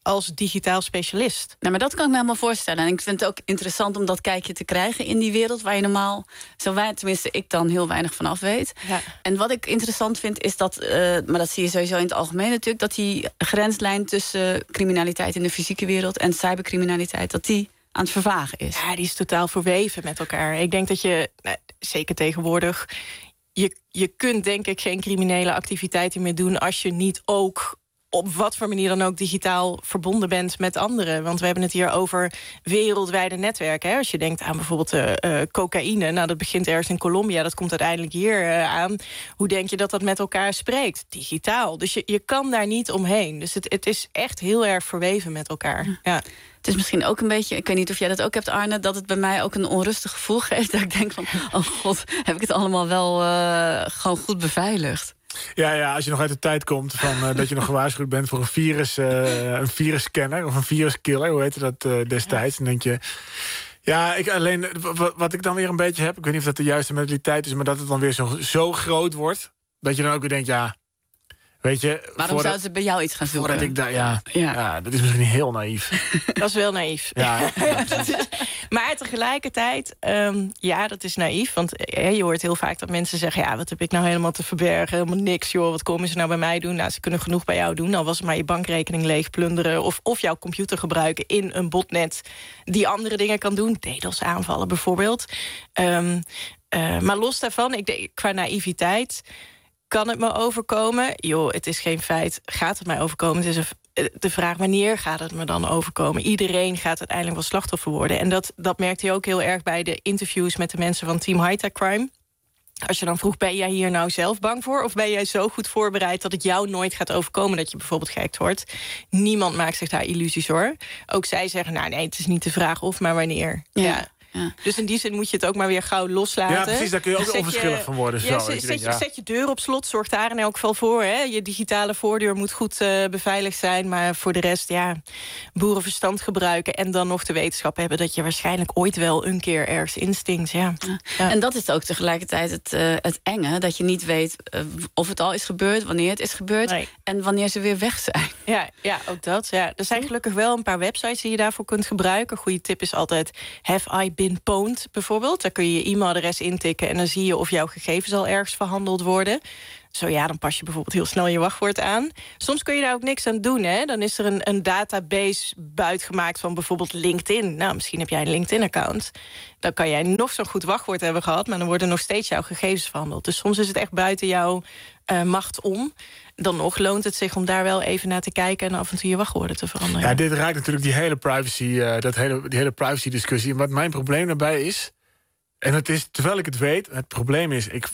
Speaker 4: als digitaal specialist.
Speaker 3: Nou, maar dat kan ik me helemaal voorstellen. En ik vind het ook interessant om dat kijkje te krijgen in die wereld waar je normaal, zo wij, tenminste ik dan heel weinig van af weet.
Speaker 4: Ja.
Speaker 3: En wat ik interessant vind is dat, uh, maar dat zie je sowieso in het algemeen natuurlijk, dat die grenslijn tussen criminaliteit in de fysieke wereld en cybercriminaliteit, dat die aan het vervagen is.
Speaker 4: Ja, die is totaal verweven met elkaar. Ik denk dat je, nou, zeker tegenwoordig, je, je kunt denk ik geen criminele activiteiten meer doen als je niet ook op wat voor manier dan ook digitaal verbonden bent met anderen. Want we hebben het hier over wereldwijde netwerken. Hè? Als je denkt aan bijvoorbeeld uh, uh, cocaïne, nou dat begint ergens in Colombia, dat komt uiteindelijk hier uh, aan. Hoe denk je dat dat met elkaar spreekt? Digitaal. Dus je, je kan daar niet omheen. Dus het, het is echt heel erg verweven met elkaar. Ja.
Speaker 3: Het is misschien ook een beetje, ik weet niet of jij dat ook hebt, Arne, dat het bij mij ook een onrustig gevoel geeft. Dat ik denk van, oh god, heb ik het allemaal wel uh, gewoon goed beveiligd?
Speaker 5: Ja, ja, als je nog uit de tijd komt van uh, dat je nog gewaarschuwd bent voor een virus, uh, een virusscanner of een viruskiller, hoe heette dat uh, destijds? Dan denk je, ja, ik alleen w- wat ik dan weer een beetje heb, ik weet niet of dat de juiste mentaliteit is, maar dat het dan weer zo, zo groot wordt, dat je dan ook weer denkt, ja, weet je.
Speaker 3: Waarom zouden ze bij jou iets gaan zoeken?
Speaker 5: Voordat ik daar, ja,
Speaker 3: ja.
Speaker 5: ja, dat is misschien heel naïef.
Speaker 4: Dat is wel naïef.
Speaker 5: Ja, ja,
Speaker 4: maar tegelijkertijd, um, ja, dat is naïef. Want eh, je hoort heel vaak dat mensen zeggen, ja, wat heb ik nou helemaal te verbergen? Helemaal niks, joh. Wat komen ze nou bij mij doen? Nou, ze kunnen genoeg bij jou doen. Al was het maar je bankrekening leeg plunderen. Of, of jouw computer gebruiken in een botnet die andere dingen kan doen. DDoS aanvallen bijvoorbeeld. Um, uh, maar los daarvan, ik denk, qua naïviteit, kan het me overkomen? Joh, het is geen feit. Gaat het mij overkomen? Het is een de vraag, wanneer gaat het me dan overkomen? Iedereen gaat uiteindelijk wel slachtoffer worden. En dat, dat merkte je ook heel erg bij de interviews met de mensen van Team High-Tech Crime. Als je dan vroeg, ben jij hier nou zelf bang voor? Of ben jij zo goed voorbereid dat het jou nooit gaat overkomen dat je bijvoorbeeld gehackt wordt? Niemand maakt zich daar illusies hoor. Ook zij zeggen, nou nee, het is niet de vraag of, maar wanneer. Ja. ja. Ja. Dus in die zin moet je het ook maar weer gauw loslaten.
Speaker 5: Ja, precies, daar kun je ook
Speaker 4: zet
Speaker 5: onverschillig
Speaker 4: je,
Speaker 5: van worden.
Speaker 4: Ja,
Speaker 5: zo,
Speaker 4: zet,
Speaker 5: je
Speaker 4: zet,
Speaker 5: denkt,
Speaker 4: je,
Speaker 5: ja.
Speaker 4: zet je deur op slot, zorg daar in elk geval voor. Hè. Je digitale voordeur moet goed uh, beveiligd zijn. Maar voor de rest, ja, boerenverstand gebruiken en dan nog de wetenschap hebben dat je waarschijnlijk ooit wel een keer ergens instinkt. Ja.
Speaker 3: Ja.
Speaker 4: Ja.
Speaker 3: En dat is ook tegelijkertijd het, uh, het enge, dat je niet weet uh, of het al is gebeurd, wanneer het is gebeurd
Speaker 4: Nee.
Speaker 3: en wanneer ze weer weg zijn.
Speaker 4: Ja, ja, ook dat. Ja. Er zijn gelukkig wel een paar websites die je daarvoor kunt gebruiken. Een goede tip is altijd Have I Been Pwned bijvoorbeeld. Daar kun je je e-mailadres intikken en dan zie je of jouw gegevens al ergens verhandeld worden. Zo ja, dan pas je bijvoorbeeld heel snel je wachtwoord aan. Soms kun je daar ook niks aan doen. Hè? Dan is er een, een database buitgemaakt van bijvoorbeeld LinkedIn. Nou, misschien heb jij een LinkedIn-account. Dan kan jij nog zo'n goed wachtwoord hebben gehad, maar dan worden nog steeds jouw gegevens verhandeld. Dus soms is het echt buiten jouw uh, macht om. Dan nog loont het zich om daar wel even naar te kijken en af en toe je wachtwoorden te veranderen.
Speaker 5: Ja, dit raakt natuurlijk die hele privacy, uh, dat hele, die hele privacy-discussie. En wat mijn probleem daarbij is, en het is, terwijl ik het weet, het probleem is, ik,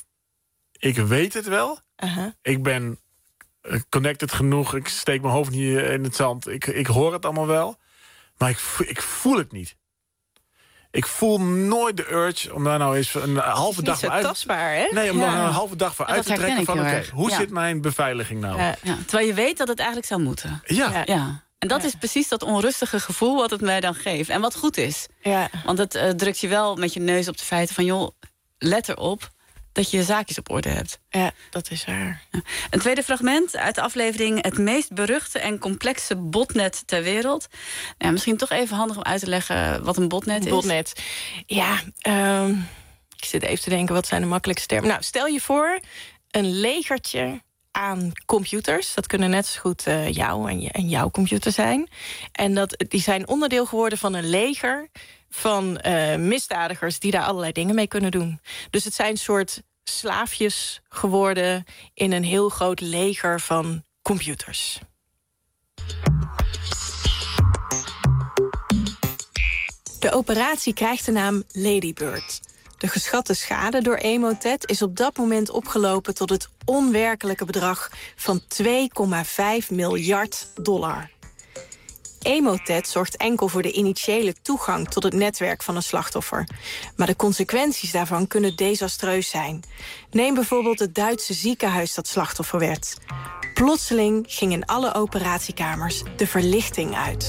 Speaker 5: ik weet het wel.
Speaker 4: Uh-huh.
Speaker 5: Ik ben connected genoeg, ik steek mijn hoofd niet in het zand. Ik, ik hoor het allemaal wel, maar ik, ik voel het niet. Ik voel nooit de urge om daar nou eens een halve dag voor uit te
Speaker 4: tastbaar, hè?
Speaker 5: Nee, om
Speaker 4: ja.
Speaker 5: daar een halve dag voor
Speaker 3: Ja,
Speaker 5: uit
Speaker 3: dat
Speaker 5: te trekken van, oké,
Speaker 3: herken ik
Speaker 5: okay,
Speaker 3: heel
Speaker 5: hoe
Speaker 3: erg.
Speaker 5: zit
Speaker 3: Ja.
Speaker 5: mijn beveiliging nou?
Speaker 4: Ja.
Speaker 3: Ja, terwijl je weet dat het eigenlijk zou moeten.
Speaker 5: Ja.
Speaker 4: Ja.
Speaker 3: Ja. En dat
Speaker 4: Ja.
Speaker 3: is precies dat onrustige gevoel wat het mij dan geeft. En wat goed is.
Speaker 4: Ja.
Speaker 3: Want het uh, drukt je wel met je neus op de feiten van, joh, let erop dat je je zaakjes op orde hebt.
Speaker 4: Ja, dat is waar.
Speaker 3: Een tweede fragment uit de aflevering Het meest beruchte en complexe botnet ter wereld. Ja, misschien toch even handig om uit te leggen wat een botnet is.
Speaker 4: Botnet. Ja, um, ik zit even te denken, wat zijn de makkelijkste termen? Nou, stel je voor, een legertje aan computers. Dat kunnen net zo goed uh, jou en, je, en jouw computer zijn. En dat, die zijn onderdeel geworden van een leger van uh, misdadigers die daar allerlei dingen mee kunnen doen. Dus het zijn een soort slaafjes geworden in een heel groot leger van computers. De operatie krijgt de naam Ladybird. De geschatte schade door Emotet is op dat moment opgelopen tot het onwerkelijke bedrag van twee komma vijf miljard dollar. Emotet zorgt enkel voor de initiële toegang tot het netwerk van een slachtoffer. Maar de consequenties daarvan kunnen desastreus zijn. Neem bijvoorbeeld het Duitse ziekenhuis dat slachtoffer werd. Plotseling ging in alle operatiekamers de verlichting uit.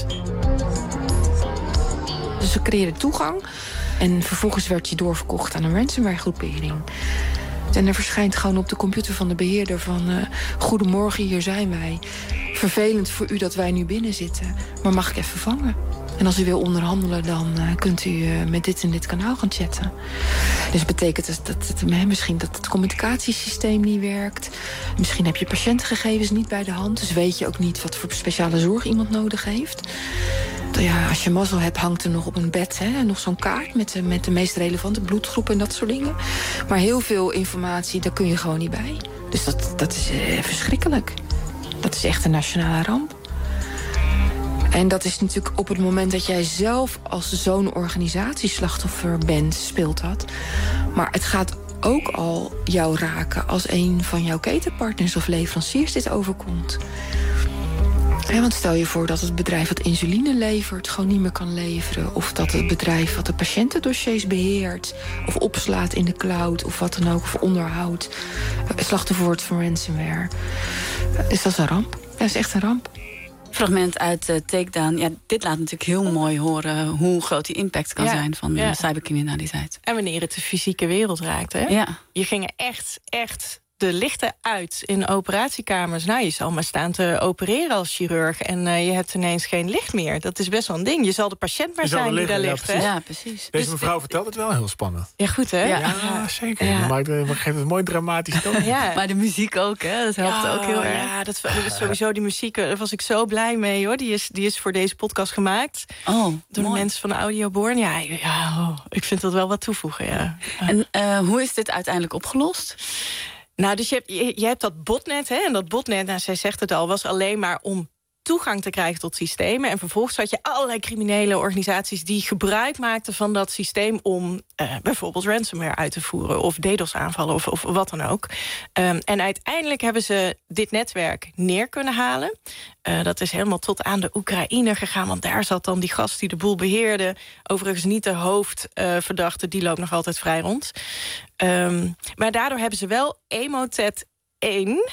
Speaker 7: Dus we creëerden toegang en vervolgens werd je doorverkocht aan een ransomware groepering. En er verschijnt gewoon op de computer van de beheerder van... Uh, goedemorgen, hier zijn wij. Vervelend voor u dat wij nu binnen zitten. Maar mag ik even vangen? En als u wil onderhandelen, dan uh, kunt u uh, met dit en dit kanaal gaan chatten. Dus betekent dat, dat, dat uh, misschien dat het communicatiesysteem niet werkt. Misschien heb je patiëntgegevens niet bij de hand. Dus weet je ook niet wat voor speciale zorg iemand nodig heeft. Ja, als je mazzel hebt, hangt er nog op een bed hè, nog zo'n kaart met de, met de meest relevante bloedgroep en dat soort dingen. Maar heel veel informatie, daar kun je gewoon niet bij. Dus dat, dat is uh, verschrikkelijk. Dat is echt een nationale ramp. En dat is natuurlijk op het moment dat jij zelf als zo'n organisatieslachtoffer bent, speelt dat. Maar het gaat ook al jou raken als een van jouw ketenpartners of leveranciers dit overkomt. Ja, want stel je voor dat het bedrijf wat insuline levert gewoon niet meer kan leveren. Of dat het bedrijf wat de patiëntendossiers beheert of opslaat in de cloud of wat dan ook, of onderhoudt, slachtoffer wordt van ransomware. Dus dat is een ramp. Ja, dat is echt een ramp.
Speaker 3: Fragment uit uh, Takedown. Ja, dit laat natuurlijk heel mooi horen hoe groot die impact kan ja, zijn van ja. cybercriminaliteit.
Speaker 4: En wanneer het de fysieke wereld raakt, hè?
Speaker 3: Ja.
Speaker 4: Je ging echt, echt de lichten uit in operatiekamers. Nou, je zal maar staan te opereren als chirurg en uh, je hebt ineens geen licht meer. Dat is best wel een ding. Je zal de patiënt maar zijn die daar ligt.
Speaker 5: Ja,
Speaker 4: hè?
Speaker 3: Ja, precies.
Speaker 5: Deze mevrouw dus, vertelt het wel heel spannend.
Speaker 4: Ja, goed, hè?
Speaker 5: Ja, ja zeker. Ja. Maar het geeft het mooi dramatisch toon.
Speaker 3: Ja. Maar de muziek ook, hè? Dat helpt ja, ook heel erg.
Speaker 4: Ja, dat, dat is sowieso die muziek. Daar was ik zo blij mee, hoor. Die is, die is voor deze podcast gemaakt.
Speaker 3: Oh,
Speaker 4: door de mensen van de Audioborn. Ja, ja oh, ik vind dat wel wat toevoegen, ja.
Speaker 3: En uh, hoe is dit uiteindelijk opgelost?
Speaker 4: Nou, dus je hebt, je, je hebt dat botnet, hè, en dat botnet, nou, zij zegt het al, was alleen maar om toegang te krijgen tot systemen. En vervolgens had je allerlei criminele organisaties die gebruik maakten van dat systeem om uh, bijvoorbeeld ransomware uit te voeren of DDoS-aanvallen of, of wat dan ook. Um, en uiteindelijk hebben ze dit netwerk neer kunnen halen. Uh, dat is helemaal tot aan de Oekraïne gegaan, want daar zat dan die gast die de boel beheerde. Overigens niet de hoofdverdachte, uh, die loopt nog altijd vrij rond. Um, maar daardoor hebben ze wel Emotet één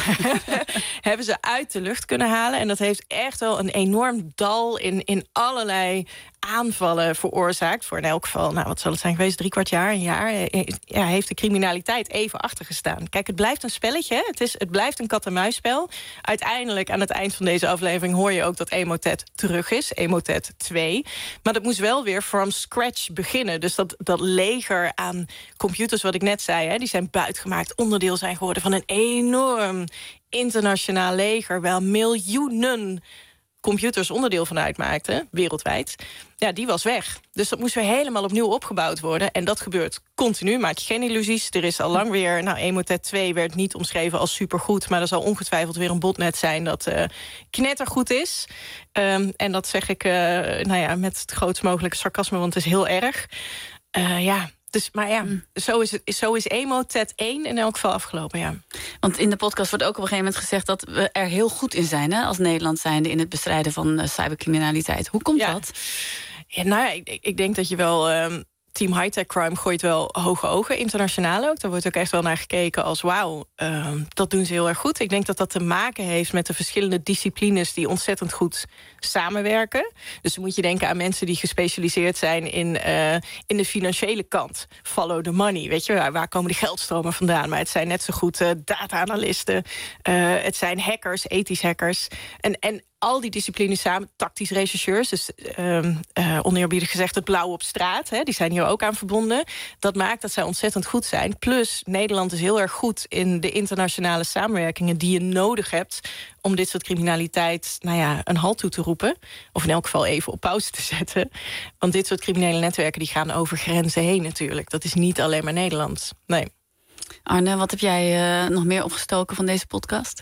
Speaker 4: hebben ze uit de lucht kunnen halen. En dat heeft echt wel een enorm dal in, in allerlei aanvallen veroorzaakt. Voor in elk geval, nou wat zal het zijn geweest, drie kwart jaar, een jaar, ja, heeft de criminaliteit even achtergestaan. Kijk, het blijft een spelletje, hè? Het, is, het blijft een kat-en-muisspel. Uiteindelijk, aan het eind van deze aflevering, hoor je ook dat Emotet terug is, Emotet twee. Maar dat moest wel weer from scratch beginnen. Dus dat, dat leger aan computers, wat ik net zei, hè, die zijn buitgemaakt, onderdeel zijn geworden van een enorm internationaal leger, wel miljoenen computers onderdeel van uitmaakten, wereldwijd, ja, die was weg. Dus dat moest weer helemaal opnieuw opgebouwd worden. En dat gebeurt continu, maak je geen illusies. Er is al lang weer, nou, Emotet twee werd niet omschreven als supergoed, maar er zal ongetwijfeld weer een botnet zijn dat uh, knettergoed is. Um, en dat zeg ik uh, nou ja, met het grootst mogelijke sarcasme, want het is heel erg. Uh, ja, Dus, maar ja, mm. zo, is het, zo is Emotet één in elk geval afgelopen, ja.
Speaker 3: Want in de podcast wordt ook op een gegeven moment gezegd dat we er heel goed in zijn, hè, als Nederland zijnde, in het bestrijden van uh, cybercriminaliteit. Hoe komt
Speaker 4: ja.
Speaker 3: dat?
Speaker 4: Ja, nou ja, ik, ik denk dat je wel Um, Team High-Tech Crime gooit wel hoge ogen, internationaal ook. Daar wordt ook echt wel naar gekeken als wauw, uh, dat doen ze heel erg goed. Ik denk dat dat te maken heeft met de verschillende disciplines die ontzettend goed samenwerken. Dus dan moet je denken aan mensen die gespecialiseerd zijn in, uh, in de financiële kant. Follow the money, weet je, waar, waar komen de geldstromen vandaan? Maar het zijn net zo goed uh, data-analysten, uh, het zijn hackers, ethisch hackers. En, en al die disciplines samen, tactisch rechercheurs, dus uh, uh, oneerbiedig gezegd het blauw op straat, hè, die zijn hier ook aan verbonden. Dat maakt dat zij ontzettend goed zijn. Plus, Nederland is heel erg goed in de internationale samenwerkingen die je nodig hebt om dit soort criminaliteit, nou ja, een halt toe te roepen. Of in elk geval even op pauze te zetten. Want dit soort criminele netwerken die gaan over grenzen heen natuurlijk. Dat is niet alleen maar Nederland. Nee.
Speaker 3: Arne, wat heb jij uh, nog meer opgestoken van deze podcast?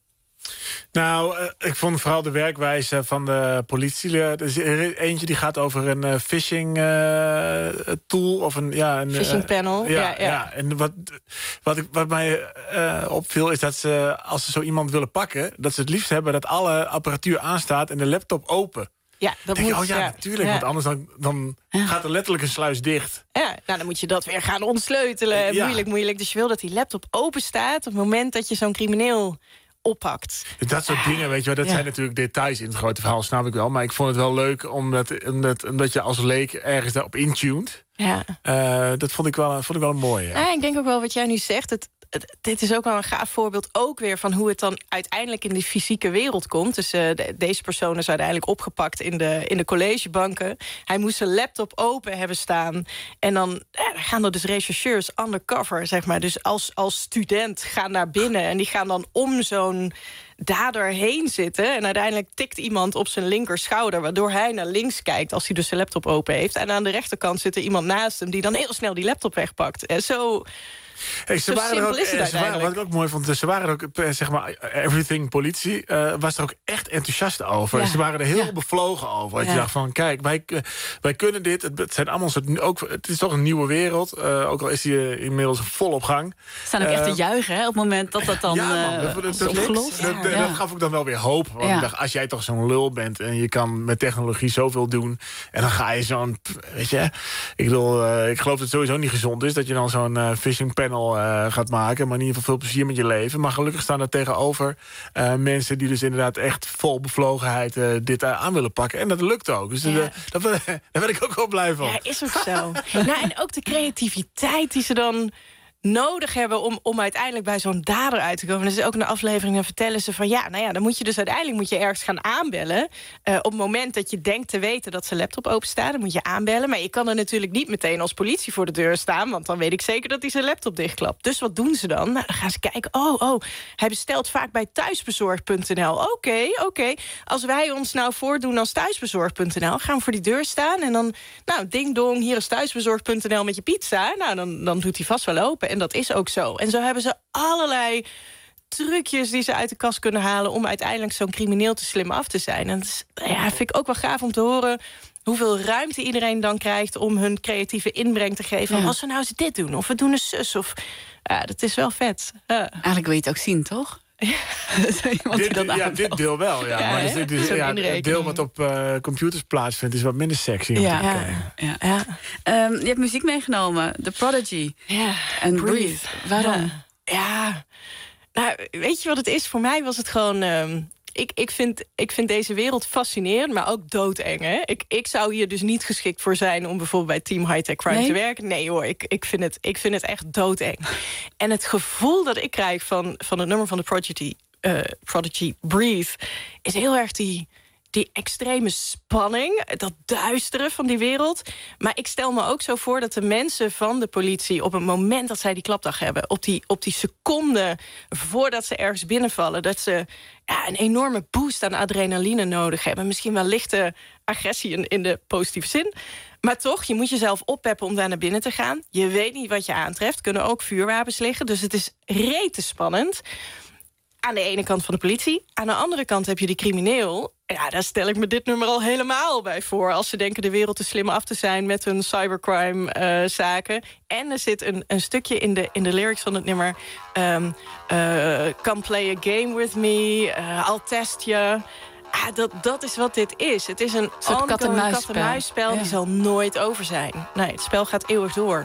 Speaker 5: Nou, uh, ik vond vooral de werkwijze van de politie. Er is eentje die gaat over een uh, phishing uh, tool. Of een, ja, een
Speaker 4: phishing uh, panel. Ja, ja,
Speaker 5: ja. ja. En wat, wat, ik, wat mij uh, opviel is dat ze, als ze zo iemand willen pakken, dat ze het liefst hebben dat alle apparatuur aanstaat en de laptop open.
Speaker 4: Ja, dat
Speaker 5: denk
Speaker 4: moet.
Speaker 5: Je, oh ja,
Speaker 4: ja,
Speaker 5: natuurlijk,
Speaker 4: ja.
Speaker 5: want anders dan, dan
Speaker 3: ja.
Speaker 5: gaat er letterlijk een sluis dicht.
Speaker 4: Ja, nou dan moet je dat weer gaan ontsleutelen.
Speaker 5: Ja.
Speaker 4: Moeilijk, moeilijk. Dus je wil dat die laptop open staat op het moment dat je zo'n crimineel oppakt.
Speaker 5: Dat soort dingen, weet je wel, dat
Speaker 4: ja.
Speaker 5: zijn natuurlijk details in het grote verhaal, snap ik wel. Maar ik vond het wel leuk, omdat, omdat, omdat je als leek ergens daarop intuned.
Speaker 4: Ja.
Speaker 5: Uh, dat vond ik wel, vond ik wel een mooie. Ja.
Speaker 4: Ja, ik denk ook wel wat jij nu zegt. Het, het, dit is ook wel een gaaf voorbeeld ook weer van hoe het dan uiteindelijk in de fysieke wereld komt. Dus uh, de, deze persoon is uiteindelijk opgepakt in de, in de collegebanken. Hij moest zijn laptop open hebben staan. En dan, ja, dan gaan er dus rechercheurs undercover, zeg maar. Dus als, als student gaan naar binnen en die gaan dan om zo'n dader heen zitten. En uiteindelijk tikt iemand op zijn linkerschouder, waardoor hij naar links kijkt als hij dus zijn laptop open heeft. En aan de rechterkant zit er iemand naast hem die dan heel snel die laptop wegpakt. En zo.
Speaker 5: Hey, ze
Speaker 4: Zo
Speaker 5: waren er ook,
Speaker 4: simpel is het
Speaker 5: ze waren, wat ik ook mooi vond, ze waren er ook, zeg maar, everything politie, uh, was er ook echt enthousiast over.
Speaker 4: Ja.
Speaker 5: Ze waren er heel
Speaker 4: Ja.
Speaker 5: bevlogen over. Dat
Speaker 4: Ja.
Speaker 5: je dacht van, kijk, wij, wij kunnen dit. Het, het zijn allemaal soort, ook, het is toch een nieuwe wereld. Uh, ook al is die uh, inmiddels vol op gang.
Speaker 3: Ze staan ook echt te juichen, hè, op het moment dat dat dan
Speaker 5: ja, man,
Speaker 3: uh,
Speaker 5: dat, dat,
Speaker 3: is
Speaker 5: dat,
Speaker 3: opgelost.
Speaker 5: dat, dat,
Speaker 3: Ja.
Speaker 5: dat gaf ook dan wel weer hoop. Want
Speaker 3: Ja.
Speaker 5: ik dacht, als jij toch zo'n lul bent en je kan met technologie zoveel doen, en dan ga je zo'n, weet je, ik bedoel, uh, ik geloof dat het sowieso niet gezond is dat je dan zo'n uh, phishing panel uh, gaat maken. Maar in ieder geval veel plezier met je leven. Maar gelukkig staan er tegenover uh, mensen die dus inderdaad echt vol bevlogenheid uh, dit uh, aan willen pakken. En dat lukt ook. Dus
Speaker 4: Ja.
Speaker 5: uh, dat, daar ben ik ook wel blij van.
Speaker 4: Ja, is ook zo. Nou, en ook de creativiteit die ze dan nodig hebben om, om uiteindelijk bij zo'n dader uit te komen. Dat is ook in de aflevering, dan vertellen ze van ja, nou ja, dan moet je dus uiteindelijk moet je ergens gaan aanbellen. Uh, op het moment dat je denkt te weten dat zijn laptop open staat, dan moet je aanbellen. Maar je kan er natuurlijk niet meteen als politie voor de deur staan, want dan weet ik zeker dat hij zijn laptop dichtklapt. Dus wat doen ze dan? Nou, dan gaan ze kijken. Oh, oh, hij bestelt vaak bij thuisbezorgd punt n l. Oké, okay, oké. Okay. Als wij ons nou voordoen als thuisbezorgd punt n l, gaan we voor die deur staan en dan, nou, ding dong, hier is thuisbezorgd punt n l met je pizza. Nou, dan, dan doet hij vast wel open. En dat is ook zo. En zo hebben ze allerlei trucjes die ze uit de kast kunnen halen om uiteindelijk zo'n crimineel te slim af te zijn. En dat is, ja, vind ik ook wel gaaf om te horen hoeveel ruimte iedereen dan krijgt om hun creatieve inbreng te geven.
Speaker 3: Ja.
Speaker 4: Als we nou eens dit doen, of we doen een zus, of ja, dat is wel vet. Ja.
Speaker 3: Eigenlijk wil je het ook zien, toch? Ja.
Speaker 5: Dit, ja, dit deel wel, ja.
Speaker 4: Ja,
Speaker 5: maar dus, dit,
Speaker 4: zo'n
Speaker 5: ja, het
Speaker 4: inrekening.
Speaker 5: deel wat op uh, computers plaatsvindt is wat minder sexy om
Speaker 3: Ja.
Speaker 5: te kijken.
Speaker 3: Ja.
Speaker 4: Ja.
Speaker 3: Um, je hebt muziek meegenomen, The Prodigy
Speaker 4: Ja.
Speaker 3: en Breathe.
Speaker 4: Breathe.
Speaker 3: Waarom?
Speaker 4: Ja. Nou, weet je wat het is? Voor mij was het gewoon. Um, ik, ik, vind, ik vind deze wereld fascinerend, maar ook doodeng. Hè? Ik, ik zou hier dus niet geschikt voor zijn om bijvoorbeeld bij Team High-Tech Crime
Speaker 3: Nee?
Speaker 4: te werken. Nee hoor, ik, ik, vind het, ik vind het echt doodeng. En het gevoel dat ik krijg van, van het nummer van de Prodigy, uh, Prodigy Breathe, is heel erg die, die extreme spanning, dat duisteren van die wereld. Maar ik stel me ook zo voor dat de mensen van de politie op het moment dat zij die klapdag hebben, op die, op die seconde voordat ze ergens binnenvallen, dat ze ja, een enorme boost aan adrenaline nodig hebben. Misschien wel lichte agressie in, in de positieve zin. Maar toch, je moet jezelf oppeppen om daar naar binnen te gaan. Je weet niet wat je aantreft. Kunnen ook vuurwapens liggen. Dus het is rete spannend. Aan de ene kant van de politie. Aan de andere kant heb je de crimineel. Ja, daar stel ik me dit nummer al helemaal bij voor. Als ze denken de wereld te slim af te zijn met hun cybercrime-zaken. Uh, en er zit een, een stukje in de, in de lyrics van het nummer. Um, uh, come play a game with me. Uh, I'll test je. Ah, dat, dat is wat dit is. Het is een
Speaker 3: soort kat-en-muisspel.
Speaker 4: kat-en-muisspel.
Speaker 3: Ja.
Speaker 4: Die zal nooit over zijn. Nee, het spel gaat eeuwig door.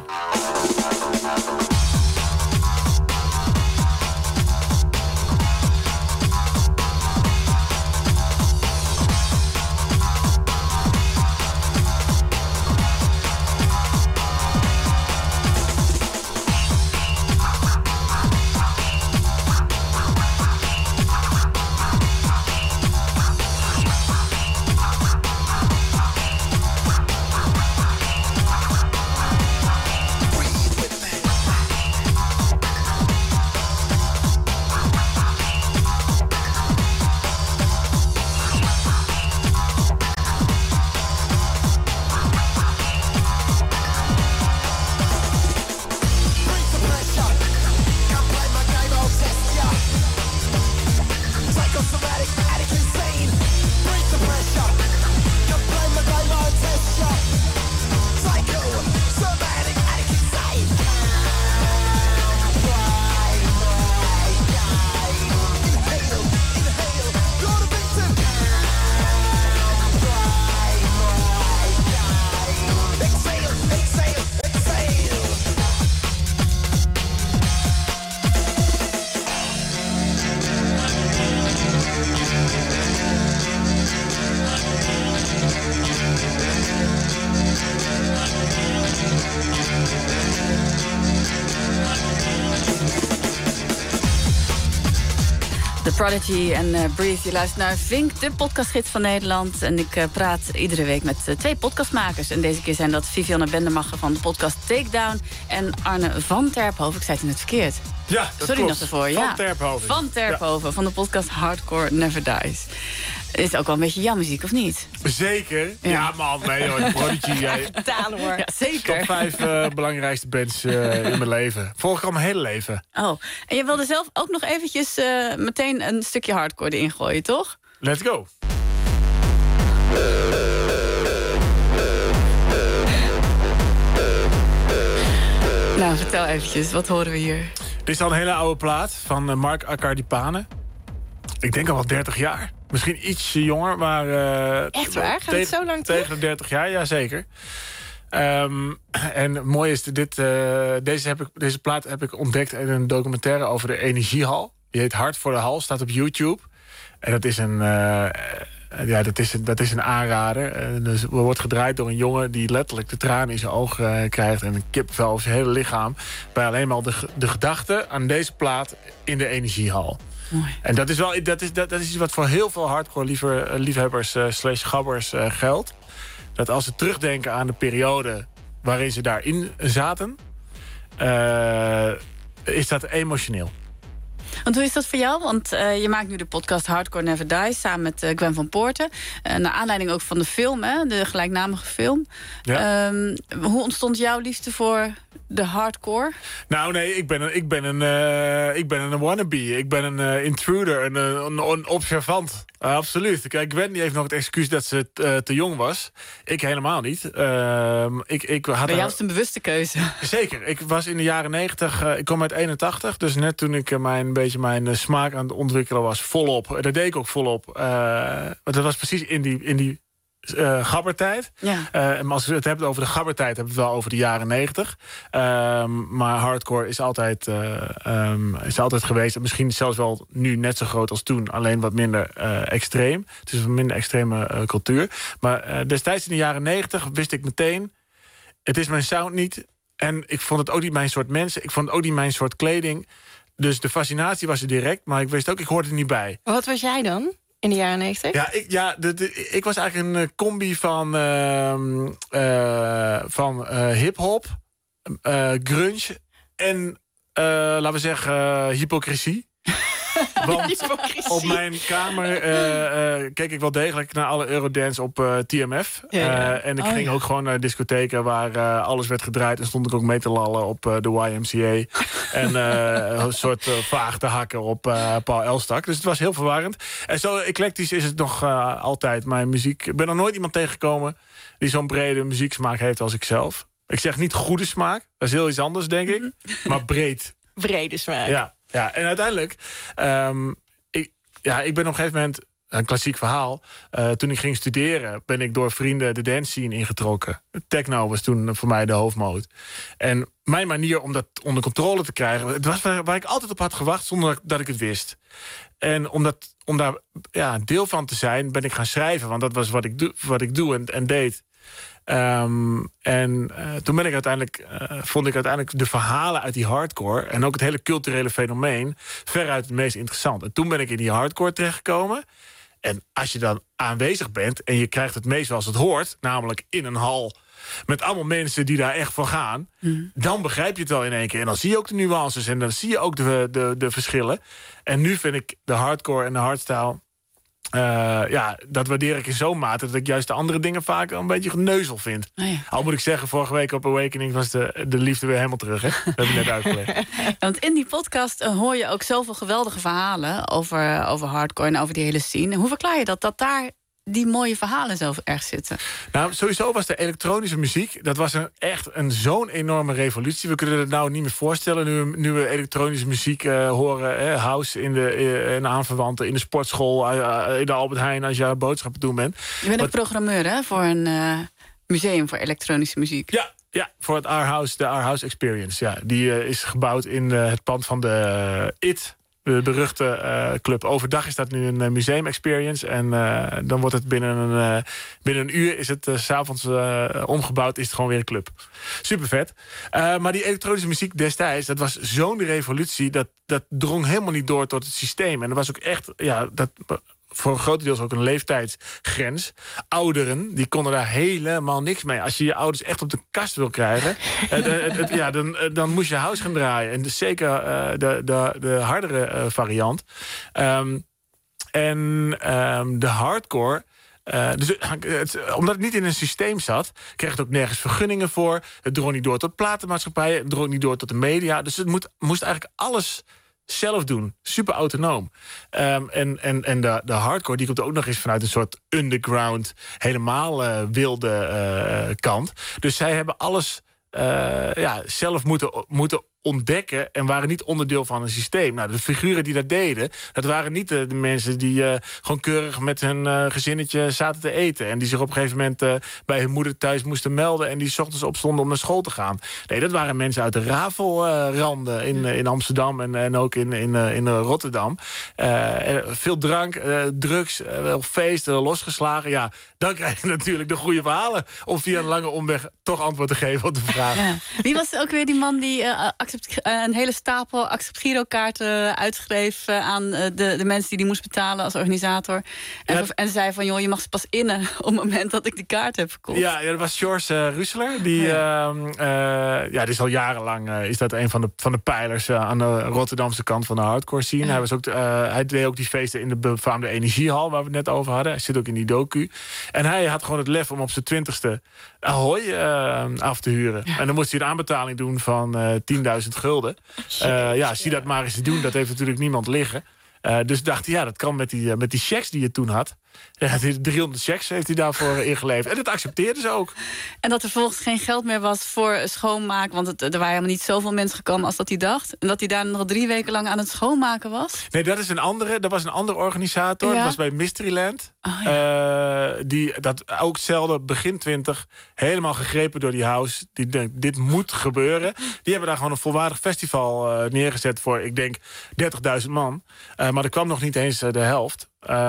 Speaker 3: The Prodigy en uh, Breathe. Je luistert naar Vink, de podcastgids van Nederland. En ik uh, praat iedere week met uh, twee podcastmakers. En deze keer zijn dat Vivianne Bendemacher van de podcast Takedown... en Arne van Terphoven. Ik zei het net verkeerd.
Speaker 5: Ja, dat
Speaker 3: Sorry
Speaker 5: klopt.
Speaker 3: nog ervoor.
Speaker 5: Van
Speaker 3: ja.
Speaker 5: Terphoven.
Speaker 3: Van Terphoven, ja. Van de podcast Hardcore Never Dies. Is ook wel een beetje jouw muziek, of niet?
Speaker 5: Zeker. Ja, ja man, nee hoor. Prodigy, jij.
Speaker 4: Talen hoor.
Speaker 3: Ja, zeker.
Speaker 5: Top vijf uh, belangrijkste bands uh, in mijn leven. Volg ik al mijn hele leven.
Speaker 3: Oh, en je wilde zelf ook nog eventjes uh, meteen een stukje hardcore erin gooien, toch?
Speaker 5: Let's go.
Speaker 3: Nou, vertel eventjes, wat horen we hier?
Speaker 5: Dit is al een hele oude plaat van uh, Mark Acardipane. Ik denk al wel dertig jaar. Misschien ietsje jonger, maar... Uh,
Speaker 4: Echt waar? Gaat het zo lang terug?
Speaker 5: Tegen de dertig jaar, ja zeker. Um, en het mooie is, dit, uh, deze, heb ik, deze plaat heb ik ontdekt in een documentaire over de Energiehal. Die heet Hart voor de Hal, staat op YouTube. En dat is een, uh, ja, dat is een, dat is een aanrader. Uh, dus er wordt gedraaid door een jongen die letterlijk de tranen in zijn ogen uh, krijgt... en een kipvel over zijn hele lichaam. Bij alleen maar de, de gedachte aan deze plaat in de Energiehal. Mooi. En dat is, wel, dat, is, dat, dat is iets wat voor heel veel hardcore liever, liefhebbers uh, slash gabbers uh, geldt. Dat als ze terugdenken aan de periode waarin ze daarin zaten... Uh, is dat emotioneel.
Speaker 3: Want hoe is dat voor jou? Want uh, je maakt nu de podcast Hardcore Never Dies... samen met uh, Gwen van Poorten. Uh, naar aanleiding ook van de film, hè, de gelijknamige film. Ja. Um, hoe ontstond jouw liefde voor de hardcore?
Speaker 5: Nou nee, ik ben een, ik ben een, uh, ik ben een wannabe. Ik ben een uh, intruder, een, een, een observant. Uh, absoluut. Kijk, Gwen die heeft nog het excuus dat ze uh, te jong was. Ik helemaal niet. Uh, ik, ik had
Speaker 3: Bij jou is het een bewuste keuze.
Speaker 5: Zeker. Ik was in de jaren negentig, uh, ik kom uit eenentachtig. Dus net toen ik uh, mijn, een beetje mijn uh, smaak aan het ontwikkelen was, volop. Uh, dat deed ik ook volop. Uh, maar dat was precies in die... In die Uh, gabbertijd. Ja. Uh, maar als we het hebben over de gabbertijd, hebben we het wel over de jaren negentig. Um, maar hardcore is altijd, uh, um, is altijd geweest. En misschien zelfs wel nu net zo groot als toen. Alleen wat minder uh, extreem. Het is een minder extreme uh, cultuur. Maar uh, destijds in de jaren negentig wist ik meteen... het is mijn sound niet. En ik vond het ook niet mijn soort mensen. Ik vond het ook niet mijn soort kleding. Dus de fascinatie was er direct. Maar ik wist ook, ik hoorde er niet bij.
Speaker 4: Wat was jij dan? In de jaren negentig?
Speaker 5: Ja, ik, ja de, de, ik was eigenlijk een uh, combi van, uh, uh, van uh, hip-hop, uh, grunge en, uh, laten we zeggen, uh, hypocrisie. Want hypocrisie. Op mijn kamer uh, uh, keek ik wel degelijk naar alle Eurodance op uh, T M F. Ja, ja. Uh, en ik oh, ging ja. ook gewoon naar discotheken waar uh, alles werd gedraaid. En stond ik ook mee te lallen op uh, de Y M C A. en uh, een soort uh, vaag te hakken op uh, Paul Elstak. Dus het was heel verwarrend. En zo eclectisch is het nog uh, altijd mijn muziek. Ik ben nog nooit iemand tegengekomen die zo'n brede muzieksmaak heeft als ik zelf. Ik zeg niet goede smaak. Dat is heel iets anders, denk ik. Maar breed.
Speaker 4: Brede smaak.
Speaker 5: Ja. Ja, en uiteindelijk, um, ik, ja, ik ben op een gegeven moment, een klassiek verhaal... Uh, toen ik ging studeren, ben ik door vrienden de dance scene ingetrokken. Techno was toen voor mij de hoofdmoot. En mijn manier om dat onder controle te krijgen... het was waar, waar ik altijd op had gewacht zonder dat ik het wist. En om, dat, om daar ja, deel van te zijn, ben ik gaan schrijven. Want dat was wat ik, do, wat ik doe en, en deed. Um, en uh, toen ben ik uiteindelijk, uh, vond ik uiteindelijk de verhalen uit die hardcore... en ook het hele culturele fenomeen veruit het meest interessant. En toen ben ik in die hardcore terechtgekomen. En als je dan aanwezig bent en je krijgt het meest zoals het hoort... namelijk in een hal met allemaal mensen die daar echt voor gaan... Mm. dan begrijp je het wel in één keer. En dan zie je ook de nuances en dan zie je ook de, de, de verschillen. En nu vind ik de hardcore en de hardstyle... Uh, ja, dat waardeer ik in zo'n mate dat ik juist de andere dingen vaak een beetje geneuzel vind. Oh ja. Al moet ik zeggen, vorige week op Awakening was de, de liefde weer helemaal terug. Hè? Dat heb ik net uitgelegd.
Speaker 3: Want in die podcast uh, hoor je ook zoveel geweldige verhalen over, over hardcore en over die hele scene. Hoe verklaar je dat, dat daar die mooie verhalen zo erg zitten?
Speaker 5: Nou, sowieso was de elektronische muziek... dat was een, echt een, zo'n enorme revolutie. We kunnen het nou niet meer voorstellen... nu, nu we elektronische muziek uh, horen... Eh, house in de, uh, in de aanverwanten, in de sportschool... Uh, in de Albert Heijn, als je boodschappen doen bent.
Speaker 3: Je bent ook programmeur, hè, voor een uh, museum voor elektronische muziek.
Speaker 5: Ja, ja, voor het Our House, de Our House Experience. Ja, die uh, is gebouwd in uh, het pand van de uh, I T... De beruchte uh, club. Overdag is dat nu een uh, museum experience. En uh, dan wordt het binnen een, uh, binnen een uur is het uh, 's avonds uh, omgebouwd. Is het gewoon weer een club. Super vet. Uh, maar die elektronische muziek destijds, dat was zo'n revolutie. Dat, dat drong helemaal niet door tot het systeem. En er was ook echt, ja, dat voor een groot deel ook een leeftijdsgrens. Ouderen, die konden daar helemaal niks mee. Als je je ouders echt op de kast wil krijgen, uh, uh, uh, ja, dan, uh, dan moest je house gaan draaien. En dus zeker uh, de, de, de hardere uh, variant. Um, en um, de hardcore. Uh, dus het, omdat het niet in een systeem zat, kreeg het ook nergens vergunningen voor. Het drong niet door tot platenmaatschappijen, het drong niet door tot de media. Dus het moet, moest eigenlijk alles zelf doen. Super autonoom. Um, en en, en de, de hardcore, die komt ook nog eens vanuit een soort underground, helemaal uh, wilde uh, kant. Dus zij hebben alles uh, ja, zelf moeten, moeten ontdekken en waren niet onderdeel van een systeem. Nou, de figuren die dat deden, dat waren niet de, de mensen die uh, gewoon keurig met hun uh, gezinnetje zaten te eten en die zich op een gegeven moment uh, bij hun moeder thuis moesten melden en die 's ochtends opstonden om naar school te gaan. Nee, dat waren mensen uit de rafelranden uh, in, uh, in Amsterdam en, en ook in, in, uh, in uh, Rotterdam. Uh, veel drank, uh, drugs, uh, feesten, losgeslagen. Ja, dan krijg je natuurlijk de goede verhalen om via een lange omweg toch antwoord te geven op de vraag.
Speaker 3: Ja. Wie was ook weer die man die uh, een hele stapel accept-girokaarten uitschreef aan de, de mensen die die moest betalen als organisator. En, ja, en zei van, joh, je mag ze pas innen op het moment dat ik die kaart heb verkocht. Ja,
Speaker 5: ja dat was George uh, Russeler. Die, ja. Uh, uh, ja, die is al jarenlang uh, is dat een van de, van de pijlers uh, aan de Rotterdamse kant van de hardcore scene. Ja. Hij, was ook de, uh, hij deed ook die feesten in de befaamde Energiehal, waar we het net over hadden. Hij zit ook in die docu. En hij had gewoon het lef om op zijn twintigste Ahoy uh, af te huren. Ja. En dan moest hij een aanbetaling doen van uh, tienduizend gulden. Uh, ja, zie dat maar eens te doen. Dat heeft natuurlijk niemand liggen. Uh, dus dacht hij, ja, dat kan met die, uh, met die checks die je toen had. Ja, driehonderd checks heeft hij daarvoor ingeleverd. En dat accepteerden ze ook.
Speaker 3: En dat er volgens geen geld meer was voor schoonmaak. Want het, er waren helemaal niet zoveel mensen gekomen als dat hij dacht. En dat hij daar nog drie weken lang aan het schoonmaken was.
Speaker 5: Nee, dat is een andere. Dat was een andere organisator. Ja. Dat was bij Mysteryland. Oh, ja. uh, die dat ook hetzelfde, begin twintig, helemaal gegrepen door die house. Die denkt, dit moet gebeuren. Die hebben daar gewoon een volwaardig festival uh, neergezet voor, ik denk, dertigduizend man. Uh, maar er kwam nog niet eens uh, de helft.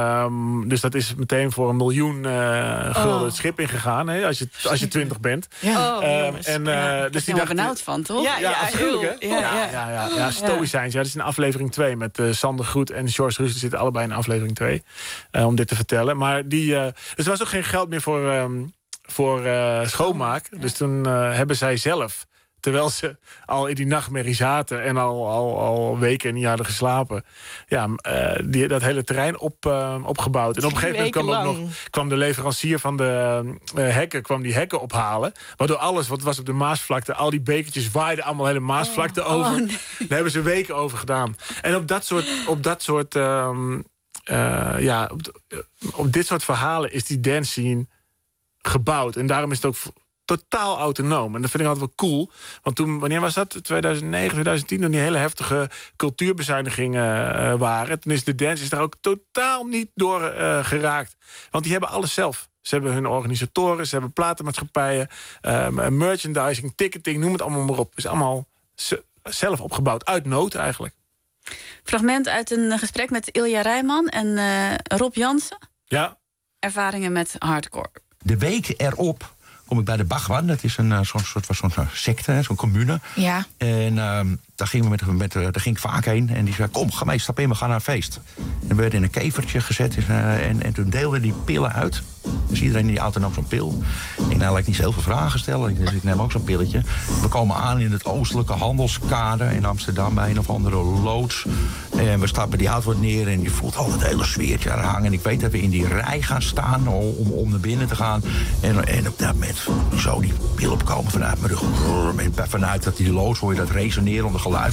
Speaker 5: Um, dus dat is meteen voor een miljoen uh, gulden oh. het schip ingegaan, hè, als je als je twintig bent.
Speaker 3: Ja. Oh,
Speaker 5: um, en, uh,
Speaker 3: ja,
Speaker 5: dus
Speaker 3: die dacht er benauwd van, toch?
Speaker 5: Ja, ja, ja absoluut. Ja, ja, ja, ja, ja, ja, Stoïcijns. Ja, dat is in aflevering twee met uh, Sander Groet en George Russell zitten allebei in aflevering twee uh, om dit te vertellen. Maar die, uh, dus er was ook geen geld meer voor, um, voor uh, schoonmaak. Ja. Dus toen uh, hebben zij zelf, terwijl ze al in die nachtmerrie zaten en al, al, al weken niet hadden geslapen, ja, uh, die, dat hele terrein op, uh, opgebouwd. En op een gegeven moment kwam, ook nog, kwam de leverancier van de uh, hekken, kwam die hekken ophalen. Waardoor alles wat was op de Maasvlakte, al die bekertjes waaiden allemaal hele Maasvlakte oh, over. Oh, nee. Daar hebben ze weken over gedaan. En op dat soort, op dat soort, um, uh, ja, op, op dit soort verhalen is die dance scene gebouwd. En daarom is het ook totaal autonoom. En dat vind ik altijd wel cool. Want toen, wanneer was dat? tweeduizend negen, tweeduizend tien, toen die hele heftige cultuurbezuinigingen uh, waren. Toen is de dance is daar ook totaal niet door uh, geraakt. Want die hebben alles zelf. Ze hebben hun organisatoren, ze hebben platenmaatschappijen, uh, merchandising, ticketing, noem het allemaal maar op. Het is allemaal zelf opgebouwd, uit nood eigenlijk.
Speaker 3: Fragment uit een gesprek met Ilja Rijman en uh, Rob Jansen.
Speaker 5: Ja.
Speaker 3: Ervaringen met hardcore.
Speaker 8: De week erop kom ik bij de Bagwan. Dat is een uh, zo'n soort van zo'n secte, zo'n commune.
Speaker 7: Ja.
Speaker 8: En uh, daar, gingen we met, met, uh, daar ging ik vaak heen. En die zei, kom, ga mee, stap in, we gaan naar een feest. En we werden in een kevertje gezet. Uh, en, en toen deelden die pillen uit. Dus iedereen in die auto nam zo'n pil. Ik denk, nou, laat ik niet zo heel veel vragen stellen. Dus ik neem ook zo'n pilletje. We komen aan in het oostelijke handelskade in Amsterdam bij een of andere loods. En we stappen die auto wat neer en je voelt al het hele sfeertje er hangen. En ik weet dat we in die rij gaan staan om, om naar binnen te gaan. En, en op dat moment zo die pil opkomen vanuit mijn rug. En vanuit dat die loods hoor je dat resoneren onder geluid.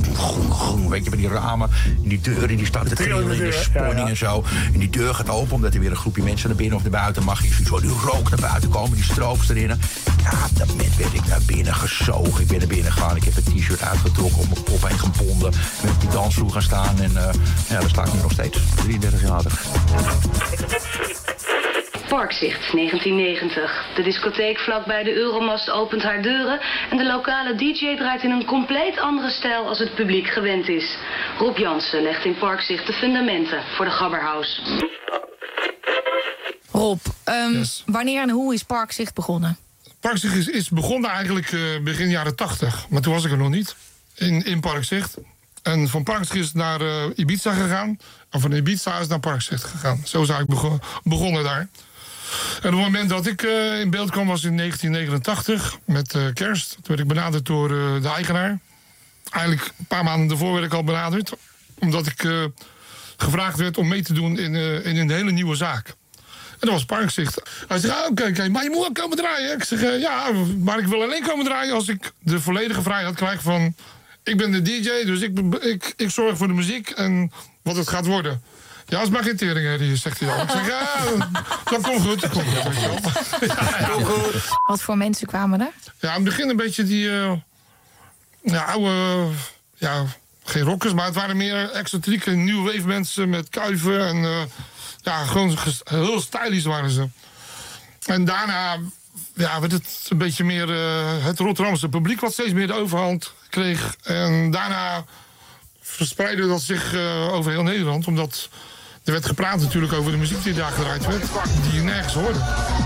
Speaker 8: Weet je, bij die ramen. En die deuren die staan te trillen in de spanning ja, ja. en zo. En die deur gaat open omdat er weer een groepje mensen naar binnen of naar buiten mag. Je ziet zo die rook naar buiten komen, die strooks erin. Ja, op dat moment werd ik naar binnen gezogen. Ik ben naar binnen gegaan. Ik heb een t-shirt uitgetrokken, op mijn kop heen gebonden. Ben op die dansvloer gaan staan. En uh, ja, daar sta ik nu nog steeds. drieëndertig jaar.
Speaker 9: Parkzicht, negentien negentig. De discotheek vlakbij de Euromast opent haar deuren en de lokale D J draait in een compleet andere stijl als het publiek gewend is. Rob Jansen legt in Parkzicht de fundamenten voor de Gabberhouse.
Speaker 10: Rob, um, yes. wanneer en hoe is Parkzicht begonnen?
Speaker 11: Parkzicht is, is begonnen eigenlijk uh, begin jaren tachtig, maar toen was ik er nog niet, in, in Parkzicht. En van Parkzicht is naar uh, Ibiza gegaan, en van Ibiza is naar Parkzicht gegaan. Zo is eigenlijk bego- begonnen daar. En op het moment dat ik uh, in beeld kwam was in negentien negenentachtig, met uh, kerst. Toen werd ik benaderd door uh, de eigenaar. Eigenlijk een paar maanden daarvoor werd ik al benaderd, omdat ik uh, gevraagd werd om mee te doen in, uh, in een hele nieuwe zaak. En dat was Parkzicht. Hij zegt, ah, oké, okay, okay, maar je moet wel komen draaien. Ik zeg, uh, ja, maar ik wil alleen komen draaien als ik de volledige vrijheid krijg van... Ik ben de D J, dus ik, ik, ik zorg voor de muziek en wat het gaat worden. Ja, als maar geen tering, zegt hij dan. Ik zeg, ja, dat komt goed. Dat komt goed, ja, ja.
Speaker 10: goed. Wat voor mensen kwamen er?
Speaker 11: Ja, aan het begin een beetje die uh, ja, oude... Ja, geen rockers, maar het waren meer excentrieke new wave mensen met kuiven en... Uh, Ja, gewoon heel stylisch waren ze. En daarna ja, werd het een beetje meer uh, het Rotterdamse publiek... wat steeds meer de overhand kreeg. En daarna verspreidde dat zich uh, over heel Nederland. Omdat er werd gepraat natuurlijk over de muziek die daar gedraaid werd... die je nergens hoorde.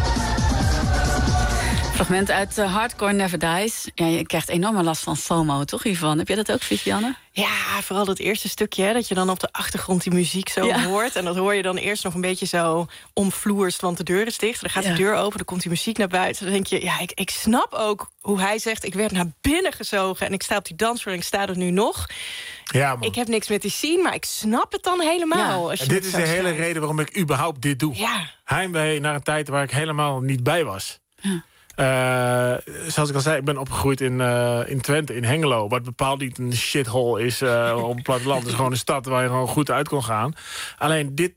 Speaker 3: Fragment uit uh, Hardcore Never Dies. Ja, je krijgt enorme last van FOMO, toch, Yvonne? Heb jij dat ook, Vivianne?
Speaker 4: Ja, vooral dat eerste stukje, hè, dat je dan op de achtergrond die muziek zo ja. hoort. En dat hoor je dan eerst nog een beetje zo omvloerst, want de deur is dicht. Dan gaat ja. de deur open, dan komt die muziek naar buiten. Dan denk je, ja, ik, ik snap ook hoe hij zegt... ik werd naar binnen gezogen en ik sta op die dansvloer en ik sta er nu nog. Ja, ik heb niks met die scene, maar ik snap het dan helemaal. Ja.
Speaker 5: Als je dit is de hele staat. reden waarom ik überhaupt dit doe. Ja. Heimwee naar een tijd waar ik helemaal niet bij was. Ja. Uh, zoals ik al zei, ik ben opgegroeid in, uh, in Twente, in Hengelo. Wat bepaald niet een shithole is uh, op het platteland. Het is gewoon een stad waar je gewoon goed uit kon gaan. Alleen dit,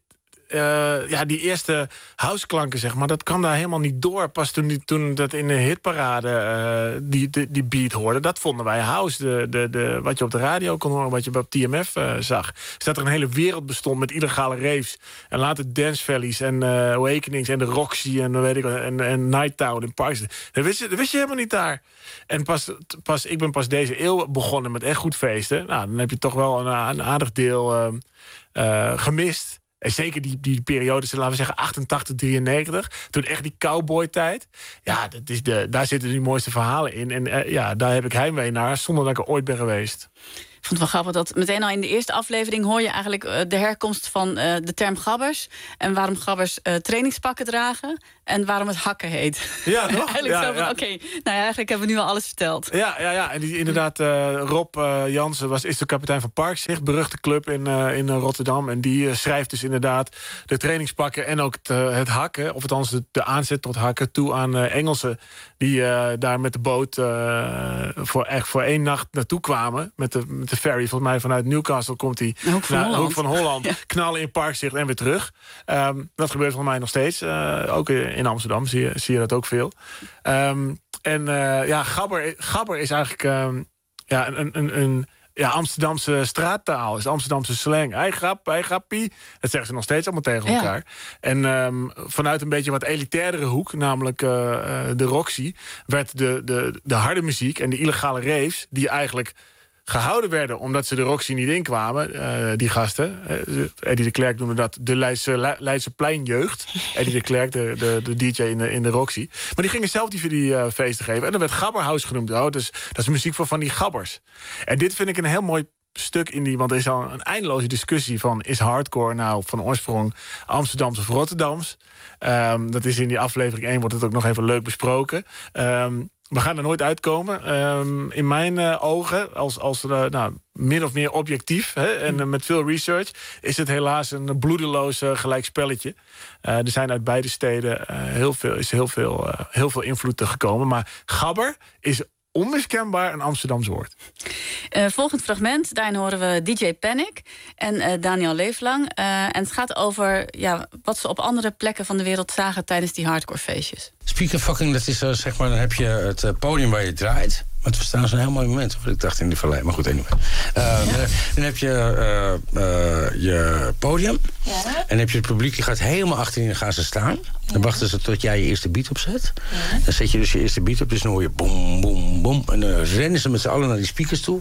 Speaker 5: uh, ja, die eerste houseklanken, zeg maar, dat kwam daar helemaal niet door. Pas toen, toen dat in de hitparade uh, die, die, die beat hoorde, dat vonden wij house. De, de, de, wat je op de radio kon horen, wat je op T M F uh, zag. Dus dat er een hele wereld bestond met illegale raves. En later Dance Valleys en uh, Awakenings en de Roxy en, weet ik, en, en Nighttown en Parks. Dat wist, je, dat wist je helemaal niet daar. En pas, pas, ik ben pas deze eeuw begonnen met echt goed feesten. Nou, dan heb je toch wel een, een aardig deel uh, uh, gemist. En zeker die, die periode, laten we zeggen achtentachtig, drieënnegentig. Toen echt die cowboy-tijd. Ja, dat is de, daar zitten die mooiste verhalen in. En uh, ja, daar heb ik heimwee naar, zonder dat ik er ooit ben geweest.
Speaker 3: Ik vond het wel grappig dat meteen al in de eerste aflevering... hoor je eigenlijk uh, de herkomst van uh, de term gabbers. En waarom gabbers uh, trainingspakken dragen. En waarom het hakken heet.
Speaker 5: Ja, toch?
Speaker 3: eigenlijk
Speaker 5: ja,
Speaker 3: zo van,
Speaker 5: ja.
Speaker 3: oké, okay, nou ja, eigenlijk hebben we nu al alles verteld.
Speaker 5: Ja, ja, ja. En die, inderdaad, uh, Rob uh, Jansen was, is de kapitein van Parkzicht. Beruchte club in, uh, in uh, Rotterdam. En die uh, schrijft dus inderdaad de trainingspakken... en ook het, uh, het hakken, of althans de, de aanzet tot hakken... toe aan uh, Engelsen die uh, daar met de boot... Uh, voor, echt voor één nacht naartoe kwamen. Met de, met de ferry, volgens mij vanuit Newcastle komt hij...
Speaker 3: Hoek van
Speaker 5: naar
Speaker 3: Holland.
Speaker 5: Hoek van Holland, ja. Knallen in Parkzicht en weer terug. Um, dat gebeurt volgens mij nog steeds. Uh, ook in Amsterdam zie je, zie je dat ook veel. Um, en uh, ja, gabber, gabber is eigenlijk um, ja, een, een, een ja, Amsterdamse straattaal. Is Amsterdamse slang. Hij grap, hij grappie. Dat zeggen ze nog steeds allemaal tegen elkaar. Ja. En um, vanuit een beetje wat elitairdere hoek, namelijk uh, uh, de Roxy... werd de, de, de harde muziek en de illegale raves... die eigenlijk gehouden werden omdat ze de Roxy niet inkwamen, uh, die gasten. Uh, Eddie de Klerk noemde dat de Leidse, Leidse pleinjeugd. Eddie de Klerk, de, de, de D J in de, in de Roxy. Maar die gingen zelf die, die uh, feesten geven. En dat werd Gabberhouse genoemd. Oh, dus, dat is muziek voor van die gabbers. En dit vind ik een heel mooi stuk in die... want er is al een eindeloze discussie van... is hardcore nou van oorsprong Amsterdams of Rotterdams? Um, dat is in die aflevering één, wordt het ook nog even leuk besproken. Um, We gaan er nooit uitkomen. Um, in mijn uh, ogen, als, als uh, nou, min of meer objectief... Hè, en uh, met veel research... is het helaas een bloedeloos uh, gelijk spelletje. Uh, er zijn uit beide steden uh, heel veel, is heel veel, uh, heel veel invloed gekomen. Maar gabber is onmiskenbaar een Amsterdams woord.
Speaker 3: Uh, volgend fragment, daarin horen we D J Panic en uh, Daniel Leeflang. Uh, en het gaat over ja, wat ze op andere plekken van de wereld zagen... tijdens die hardcore feestjes.
Speaker 12: Speakerfucking, dat is uh, zeg maar, dan heb je het uh, podium waar je draait. Maar het was trouwens een heel mooi moment. Of ik dacht in de vallei, maar goed, anyway. Uh, ja. Dan heb je uh, uh, je podium. Ja. En dan heb je het publiek, die gaat helemaal achterin en gaan ze staan. Dan ja. wachten ze tot jij je eerste beat opzet. Ja. Dan zet je dus je eerste beat op, dus dan hoor je boem, boem, boem. En dan rennen ze met z'n allen naar die speakers toe.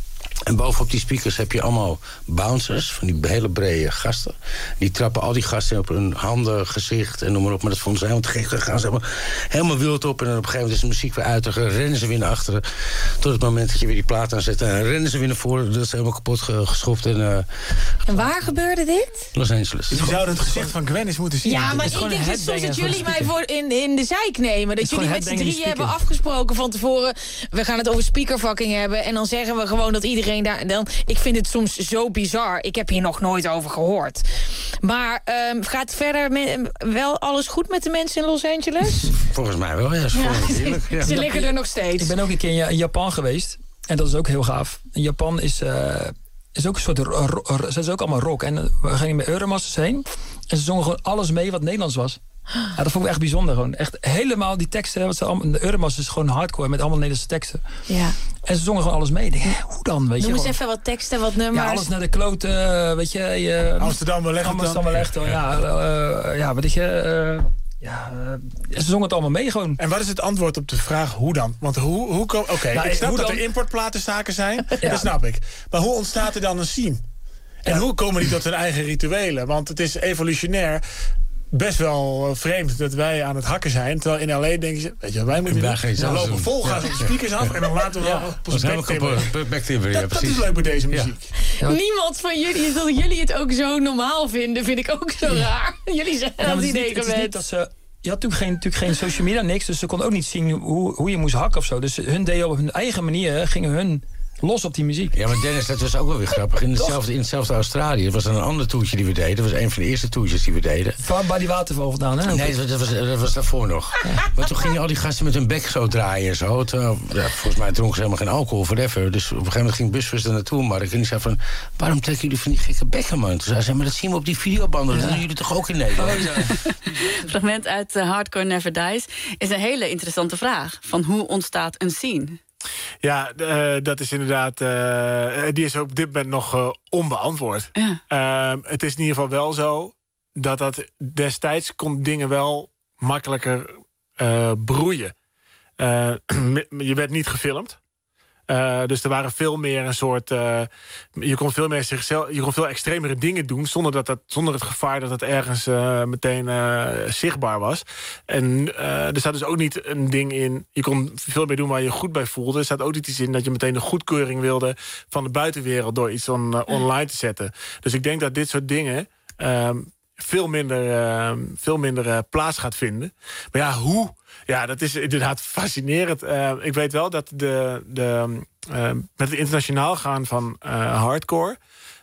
Speaker 12: En bovenop die speakers heb je allemaal bouncers, van die hele brede gasten. Die trappen al die gasten op hun handen, gezicht en noem maar op. Maar dat vonden ze helemaal te gek. Dan gaan ze helemaal, helemaal wild op. En dan op een gegeven moment is de muziek weer uit. Dan rennen ze weer naar achteren. Tot het moment dat je weer die plaat aanzet. En dan rennen ze weer naar voren. Dat is helemaal kapot geschopt. En, uh,
Speaker 10: en waar gebeurde dit?
Speaker 12: Los Angeles.
Speaker 5: Je zou het gezicht van Gwen eens moeten zien.
Speaker 10: Ja, maar ik denk dat soms dat jullie mij voor in, in de zijk nemen. Dat jullie met z'n drieën hebben afgesproken van tevoren. We gaan het over speakerfucking hebben. En dan zeggen we gewoon dat iedereen daar... Dan, ik vind het soms zo bizar. Ik heb hier nog nooit over gehoord. Maar um, gaat verder me, wel alles goed met de mensen in Los Angeles?
Speaker 12: Volgens mij wel, ja. Is
Speaker 10: ja.
Speaker 12: Heerlijk, ja.
Speaker 10: Ze liggen er nog steeds.
Speaker 13: Ik ben ook een keer in Japan geweest. En dat is ook heel gaaf. In Japan is, uh, is ook een soort... Ze is ook allemaal rock. En we gingen met Euromasters heen. En ze zongen gewoon alles mee wat Nederlands was. Ja, dat vond ik echt bijzonder. Gewoon. Echt helemaal die teksten. Wat ze allemaal, de Euromasters is gewoon hardcore met allemaal Nederlandse teksten.
Speaker 10: Ja.
Speaker 13: En ze zongen gewoon alles mee. Ik denk, hoe dan? Weet
Speaker 10: Noem
Speaker 13: je,
Speaker 10: eens
Speaker 13: gewoon.
Speaker 10: even wat teksten, wat nummers.
Speaker 13: Ja, alles naar de kloten, weet je. je
Speaker 5: Amsterdam belegd.
Speaker 13: Amsterdam belegd, ja. Ja, uh, ja, weet je... Uh, ja, uh, ze zongen het allemaal mee gewoon.
Speaker 5: En wat is het antwoord op de vraag hoe dan? Want hoe... hoe Oké, okay, nou, ik snap dat dan? er importplatenzaken zijn. Ja. Dat snap ik. Maar hoe ontstaat er dan een scene? En ja. hoe komen die tot hun eigen rituelen? Want het is evolutionair... best wel vreemd dat wij aan het hakken zijn. Terwijl in L A denken ze, weet je, wij moeten doen. Dan lopen vol gas op de speakers af en dan laten we wel op ons bek timmeren. Dat, dat is leuk bij deze muziek.
Speaker 10: Ja. Niemand van jullie, dat jullie het ook zo normaal vinden, vind ik ook zo raar. Jullie zijn ja, dat idee gewend.
Speaker 13: Je had natuurlijk geen, natuurlijk geen social media, niks. Dus ze konden ook niet zien hoe, hoe je moest hakken of zo. Dus hun deden op hun eigen manier, gingen hun... los op die muziek.
Speaker 12: Ja, maar Dennis, dat was ook wel weer grappig. In hetzelfde, in hetzelfde Australië. Dat was dan een ander toertje die we deden. Dat was een van de eerste toertjes die we deden.
Speaker 13: Van bij die waterval vandaan, hè?
Speaker 12: Nee, dat was, dat was daarvoor nog. Ja. Maar toen gingen al die gasten met hun bek zo draaien en zo. Terwijl, ja, volgens mij dronken ze helemaal geen alcohol, whatever. Dus op een gegeven moment ging busbus er naartoe, Mark. En die zei van, waarom trekken jullie van die gekke bekken, man? Toen zei ze, maar dat zien we op die videobanden. Ja. Dat doen jullie toch ook in Nederland? Oh, ja.
Speaker 3: Fragment uit uh, Hardcore Never Dies is een hele interessante vraag. Van hoe ontstaat een scene?
Speaker 5: Ja, uh, dat is inderdaad... Uh, die is op dit moment nog uh, onbeantwoord. Ja. Uh, het is in ieder geval wel zo... dat dat destijds kon dingen wel makkelijker uh, broeien. Uh, je werd niet gefilmd. Uh, dus er waren veel meer een soort... Uh, je kon veel meer zichzelf, je kon veel extremere dingen doen... zonder, dat dat, zonder het gevaar dat het ergens uh, meteen uh, zichtbaar was. En uh, er staat dus ook niet een ding in... je kon veel meer doen waar je je goed bij voelde. Er staat ook niet iets in dat je meteen de goedkeuring wilde... van de buitenwereld door iets on, uh, online te zetten. Dus ik denk dat dit soort dingen... Uh, veel minder, uh, veel minder uh, plaats gaat vinden. Maar ja, hoe... Ja, dat is inderdaad fascinerend. Uh, ik weet wel dat de, de, uh, met het internationaal gaan van uh, hardcore...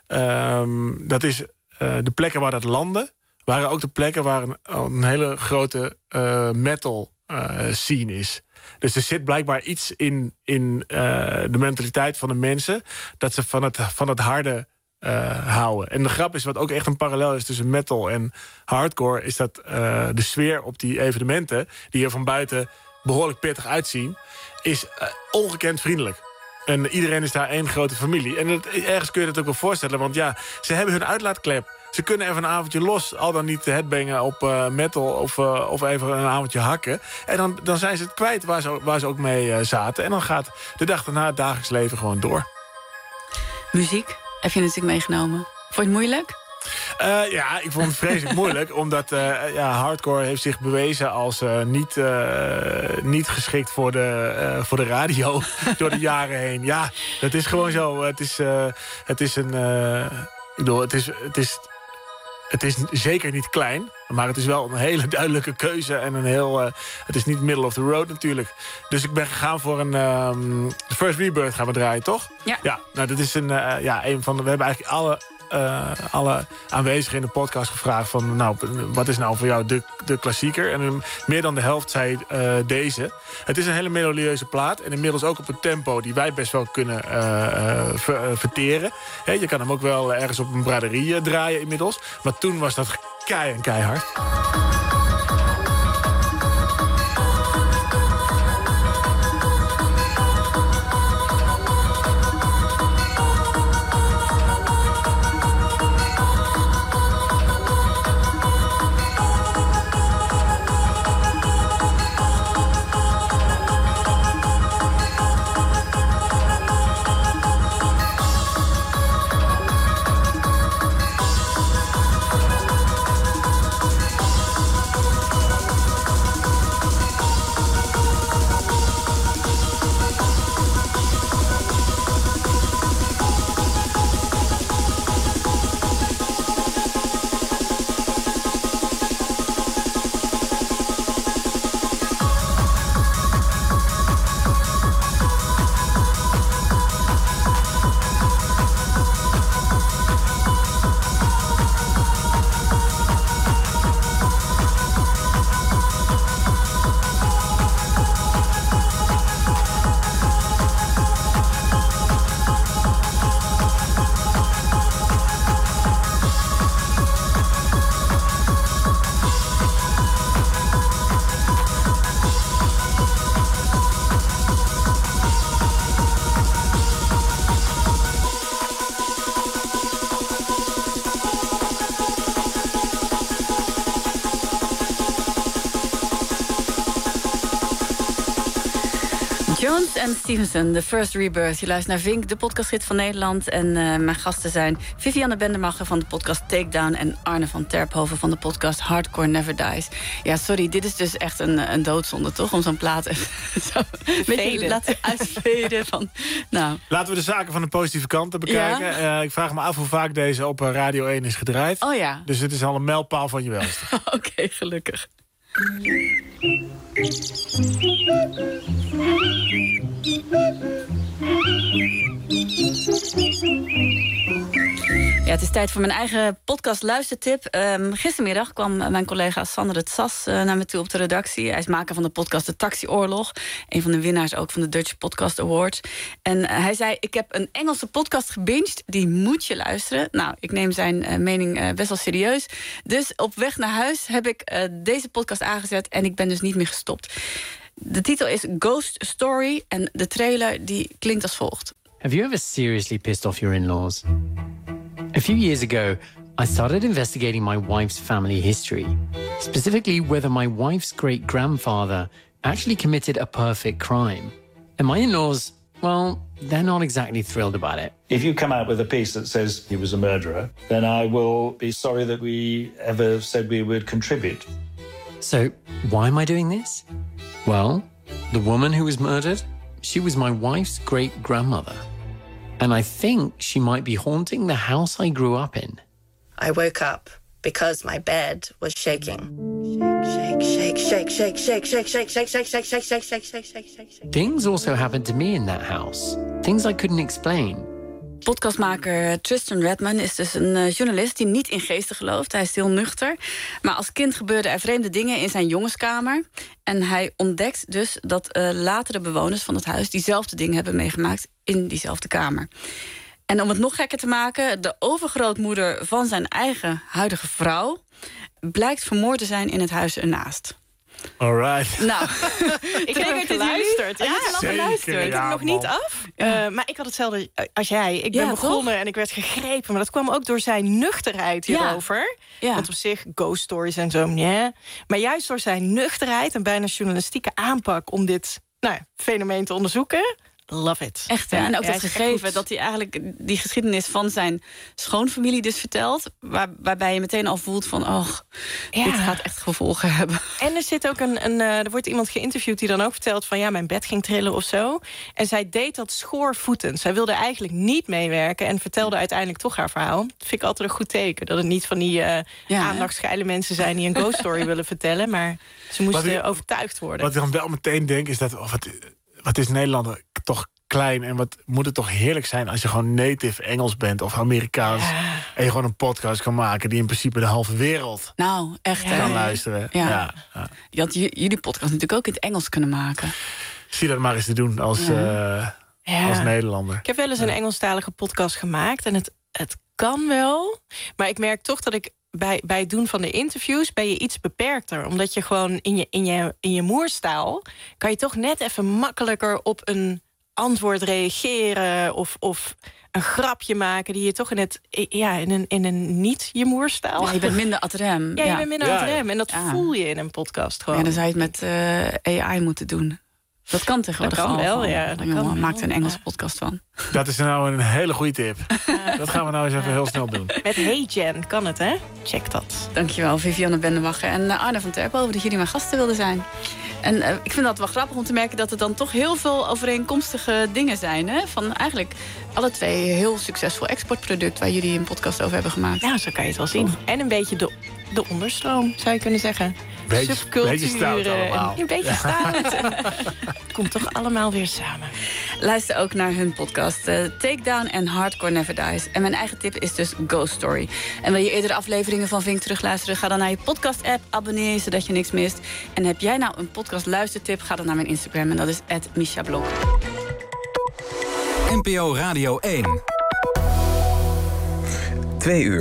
Speaker 5: Uh, dat is uh, de plekken waar dat landde... waren ook de plekken waar een, een hele grote uh, metal uh, scene is. Dus er zit blijkbaar iets in, in uh, de mentaliteit van de mensen... dat ze van het, van het harde... Uh, houden. En de grap is, wat ook echt een parallel is tussen metal en hardcore... is dat uh, de sfeer op die evenementen... die er van buiten behoorlijk pittig uitzien... is uh, ongekend vriendelijk. En iedereen is daar één grote familie. En het, ergens kun je dat ook wel voorstellen... want ja, ze hebben hun uitlaatklep. Ze kunnen even een avondje los, al dan niet headbangen op uh, metal... Of, uh, of even een avondje hakken. En dan, dan zijn ze het kwijt waar ze, waar ze ook mee uh, zaten. En dan gaat de dag daarna het dagelijks leven gewoon door.
Speaker 3: Muziek? Heb je natuurlijk meegenomen. Vond je het moeilijk?
Speaker 5: Uh, ja, ik vond het vreselijk moeilijk. Omdat uh, ja, hardcore heeft zich bewezen als uh, niet, uh, niet geschikt voor de, uh, voor de radio door de jaren heen. Ja, dat is gewoon zo. Het is, uh, het is een... Uh, ik bedoel, het is... Het is Het is zeker niet klein, maar het is wel een hele duidelijke keuze. En een heel, uh, het is niet middle of the road natuurlijk. Dus ik ben gegaan voor een... Um, The First Rebirth gaan we draaien, toch?
Speaker 3: Ja.
Speaker 5: Ja, nou, dat is een, uh, ja, een van de... We hebben eigenlijk alle, uh, alle aanwezigen in de podcast gevraagd van... nou, wat is nou voor jou de, de klassieker? En um, meer dan de helft zei uh, deze. Het is een hele melodieuze plaat. En inmiddels ook op een tempo die wij best wel kunnen uh, uh, ver, uh, verteren. He, je kan hem ook wel ergens op een braderie uh, draaien inmiddels. Maar toen was dat kei en keihard.
Speaker 3: Jones en Stevenson, The First Rebirth. Je luistert naar Vink, de podcastgids van Nederland. En uh, mijn gasten zijn Vivianne Bendemacher van de podcast Takedown... en Arne van Terphoven van de podcast Hardcore Never Dies. Ja, sorry, dit is dus echt een, een doodzonde, toch? Om zo'n plaat even zo een beetje laten uitveden. Van, nou.
Speaker 5: Laten we de zaken van de positieve kanten bekijken. Ja? Uh, ik vraag me af hoe vaak deze op uh, Radio één is gedraaid.
Speaker 3: Oh ja.
Speaker 5: Dus het is al een mijlpaal van je welste.
Speaker 3: Oké, okay, gelukkig. Ja, het is tijd voor mijn eigen podcast luistertip. Um, gistermiddag kwam mijn collega Sander het Sas uh, naar me toe op de redactie. Hij is maker van de podcast De Taxioorlog. Een van de winnaars ook van de Dutch Podcast Awards. En uh, hij zei, ik heb een Engelse podcast gebinged. Die moet je luisteren. Nou, ik neem zijn uh, mening uh, best wel serieus. Dus op weg naar huis heb ik uh, deze podcast aangezet. En ik ben dus niet meer gestopt. De titel is Ghost Story. En de trailer die klinkt als volgt.
Speaker 14: Have you ever seriously pissed off your in-laws? A few years ago, I started investigating my wife's family history, specifically whether my wife's great-grandfather actually committed a perfect crime. And my in-laws, well, they're not exactly thrilled about it.
Speaker 15: If you come out with a piece that says he was a murderer, then I will be sorry that we ever said we would contribute.
Speaker 14: So, why am I doing this? Well, the woman who was murdered, she was my wife's great-grandmother. And I think she might be haunting the house I grew up in.
Speaker 16: I woke up because my bed was shaking. Shake, shake, shake, shake, shake, shake, shake, shake, shake, shake, shake, shake, shake, shake, shake, shake.
Speaker 14: Things also happened to me in that house. Things I couldn't explain.
Speaker 3: Podcastmaker Tristan Redman is dus een uh, journalist die niet in geesten gelooft. Hij is heel nuchter. Maar als kind gebeurden er vreemde dingen in zijn jongenskamer. En hij ontdekt dus dat uh, latere bewoners van het huis diezelfde dingen hebben meegemaakt in diezelfde kamer. En om het nog gekker te maken, de overgrootmoeder van zijn eigen huidige vrouw blijkt vermoord te zijn in het huis ernaast.
Speaker 5: Alright.
Speaker 3: Nou,
Speaker 4: ik heb hem geluisterd. Ja,
Speaker 3: ja,
Speaker 4: zeker, geluisterd. Ik heb
Speaker 5: ja,
Speaker 4: het nog niet af. Uh, maar ik had hetzelfde als jij. Ik ben
Speaker 3: ja,
Speaker 4: begonnen
Speaker 3: toch?
Speaker 4: en ik werd gegrepen. Maar dat kwam ook door zijn nuchterheid hierover.
Speaker 3: Ja. Ja.
Speaker 4: Want op zich, ghost stories en zo, yeah. Maar juist door zijn nuchterheid en bijna journalistieke aanpak om dit nou, fenomeen te onderzoeken. Love it.
Speaker 3: Echt, hè?
Speaker 4: Ja,
Speaker 3: En ook
Speaker 4: ja,
Speaker 3: dat gegeven dat hij eigenlijk die geschiedenis van zijn schoonfamilie dus vertelt. Waar, waarbij je meteen al voelt van, oh,
Speaker 4: ja.
Speaker 3: dit gaat echt gevolgen hebben.
Speaker 4: En er zit ook een, een uh, er wordt iemand geïnterviewd die dan ook vertelt van, ja, mijn bed ging trillen of zo. En zij deed dat schoorvoetend. Zij wilde eigenlijk niet meewerken en vertelde uiteindelijk toch haar verhaal. Dat vind ik altijd een goed teken. Dat het niet van die uh, ja, aandachtsgeile mensen zijn die een ghost story willen vertellen. Maar ze moesten ik, overtuigd worden.
Speaker 5: Wat ik dan wel meteen denk is dat, oh, wat, wat is Nederland toch klein en wat moet het toch heerlijk zijn als je gewoon native Engels bent of Amerikaans ja. en je gewoon een podcast kan maken die in principe de halve wereld
Speaker 3: nou, echt,
Speaker 5: kan ja. luisteren.
Speaker 3: Ja.
Speaker 5: Ja. Ja.
Speaker 3: Je had j- jullie podcast natuurlijk ook in het Engels kunnen maken.
Speaker 5: Zie dat maar eens te doen als, ja. uh, ja. als Nederlander.
Speaker 4: Ik heb wel eens een Engelstalige podcast gemaakt en het, het kan wel, maar ik merk toch dat ik bij, bij het doen van de interviews ben je iets beperkter. Omdat je gewoon in je, in je, in je moerstaal kan je toch net even makkelijker op een antwoord reageren of, of een grapje maken die je toch in het ja in een in een niet je moerstaal.
Speaker 3: Ja, je bent minder ad rem.
Speaker 4: Ja, je
Speaker 3: ja.
Speaker 4: bent minder
Speaker 5: ja,
Speaker 4: ad rem en dat
Speaker 3: ja.
Speaker 4: voel je in een podcast gewoon.
Speaker 3: Ja, dan zou je het met uh, A I moeten doen. Dat kan tegenwoordig
Speaker 4: dat kan
Speaker 3: al.
Speaker 4: wel, ja. Dat
Speaker 3: jongen,
Speaker 4: kan
Speaker 3: maak er een Engelse
Speaker 4: ja.
Speaker 3: podcast van.
Speaker 5: Dat is nou een hele goede tip. Dat gaan we nou eens even heel snel doen.
Speaker 4: Met HeyGen kan het, hè? Check dat.
Speaker 3: Dankjewel, Vivianne Bendemacher en uh, Arne van Terphoven dat jullie mijn gasten wilden zijn. En uh, ik vind dat wel grappig om te merken dat het dan toch heel veel overeenkomstige dingen zijn. Hè? Van eigenlijk alle twee een heel succesvol exportproduct waar jullie een podcast over hebben gemaakt.
Speaker 4: Ja, zo kan je het wel zien. Oh. En een beetje de, de onderstroom, zou je kunnen zeggen.
Speaker 5: Beetje,
Speaker 4: subculturen.
Speaker 5: Beetje stout allemaal.
Speaker 4: Een beetje stout. Het komt toch allemaal weer samen.
Speaker 3: Luister ook naar hun podcast uh, Takedown en Hardcore Never Dies. En mijn eigen tip is dus Ghost Story. En wil je eerdere afleveringen van Vink terugluisteren? Ga dan naar je podcast-app, abonneer je zodat je niks mist. En heb jij nou een podcast luistertip? Ga dan naar mijn Instagram en dat is at Misha Blok.
Speaker 2: N P O Radio één.
Speaker 1: Twee uur.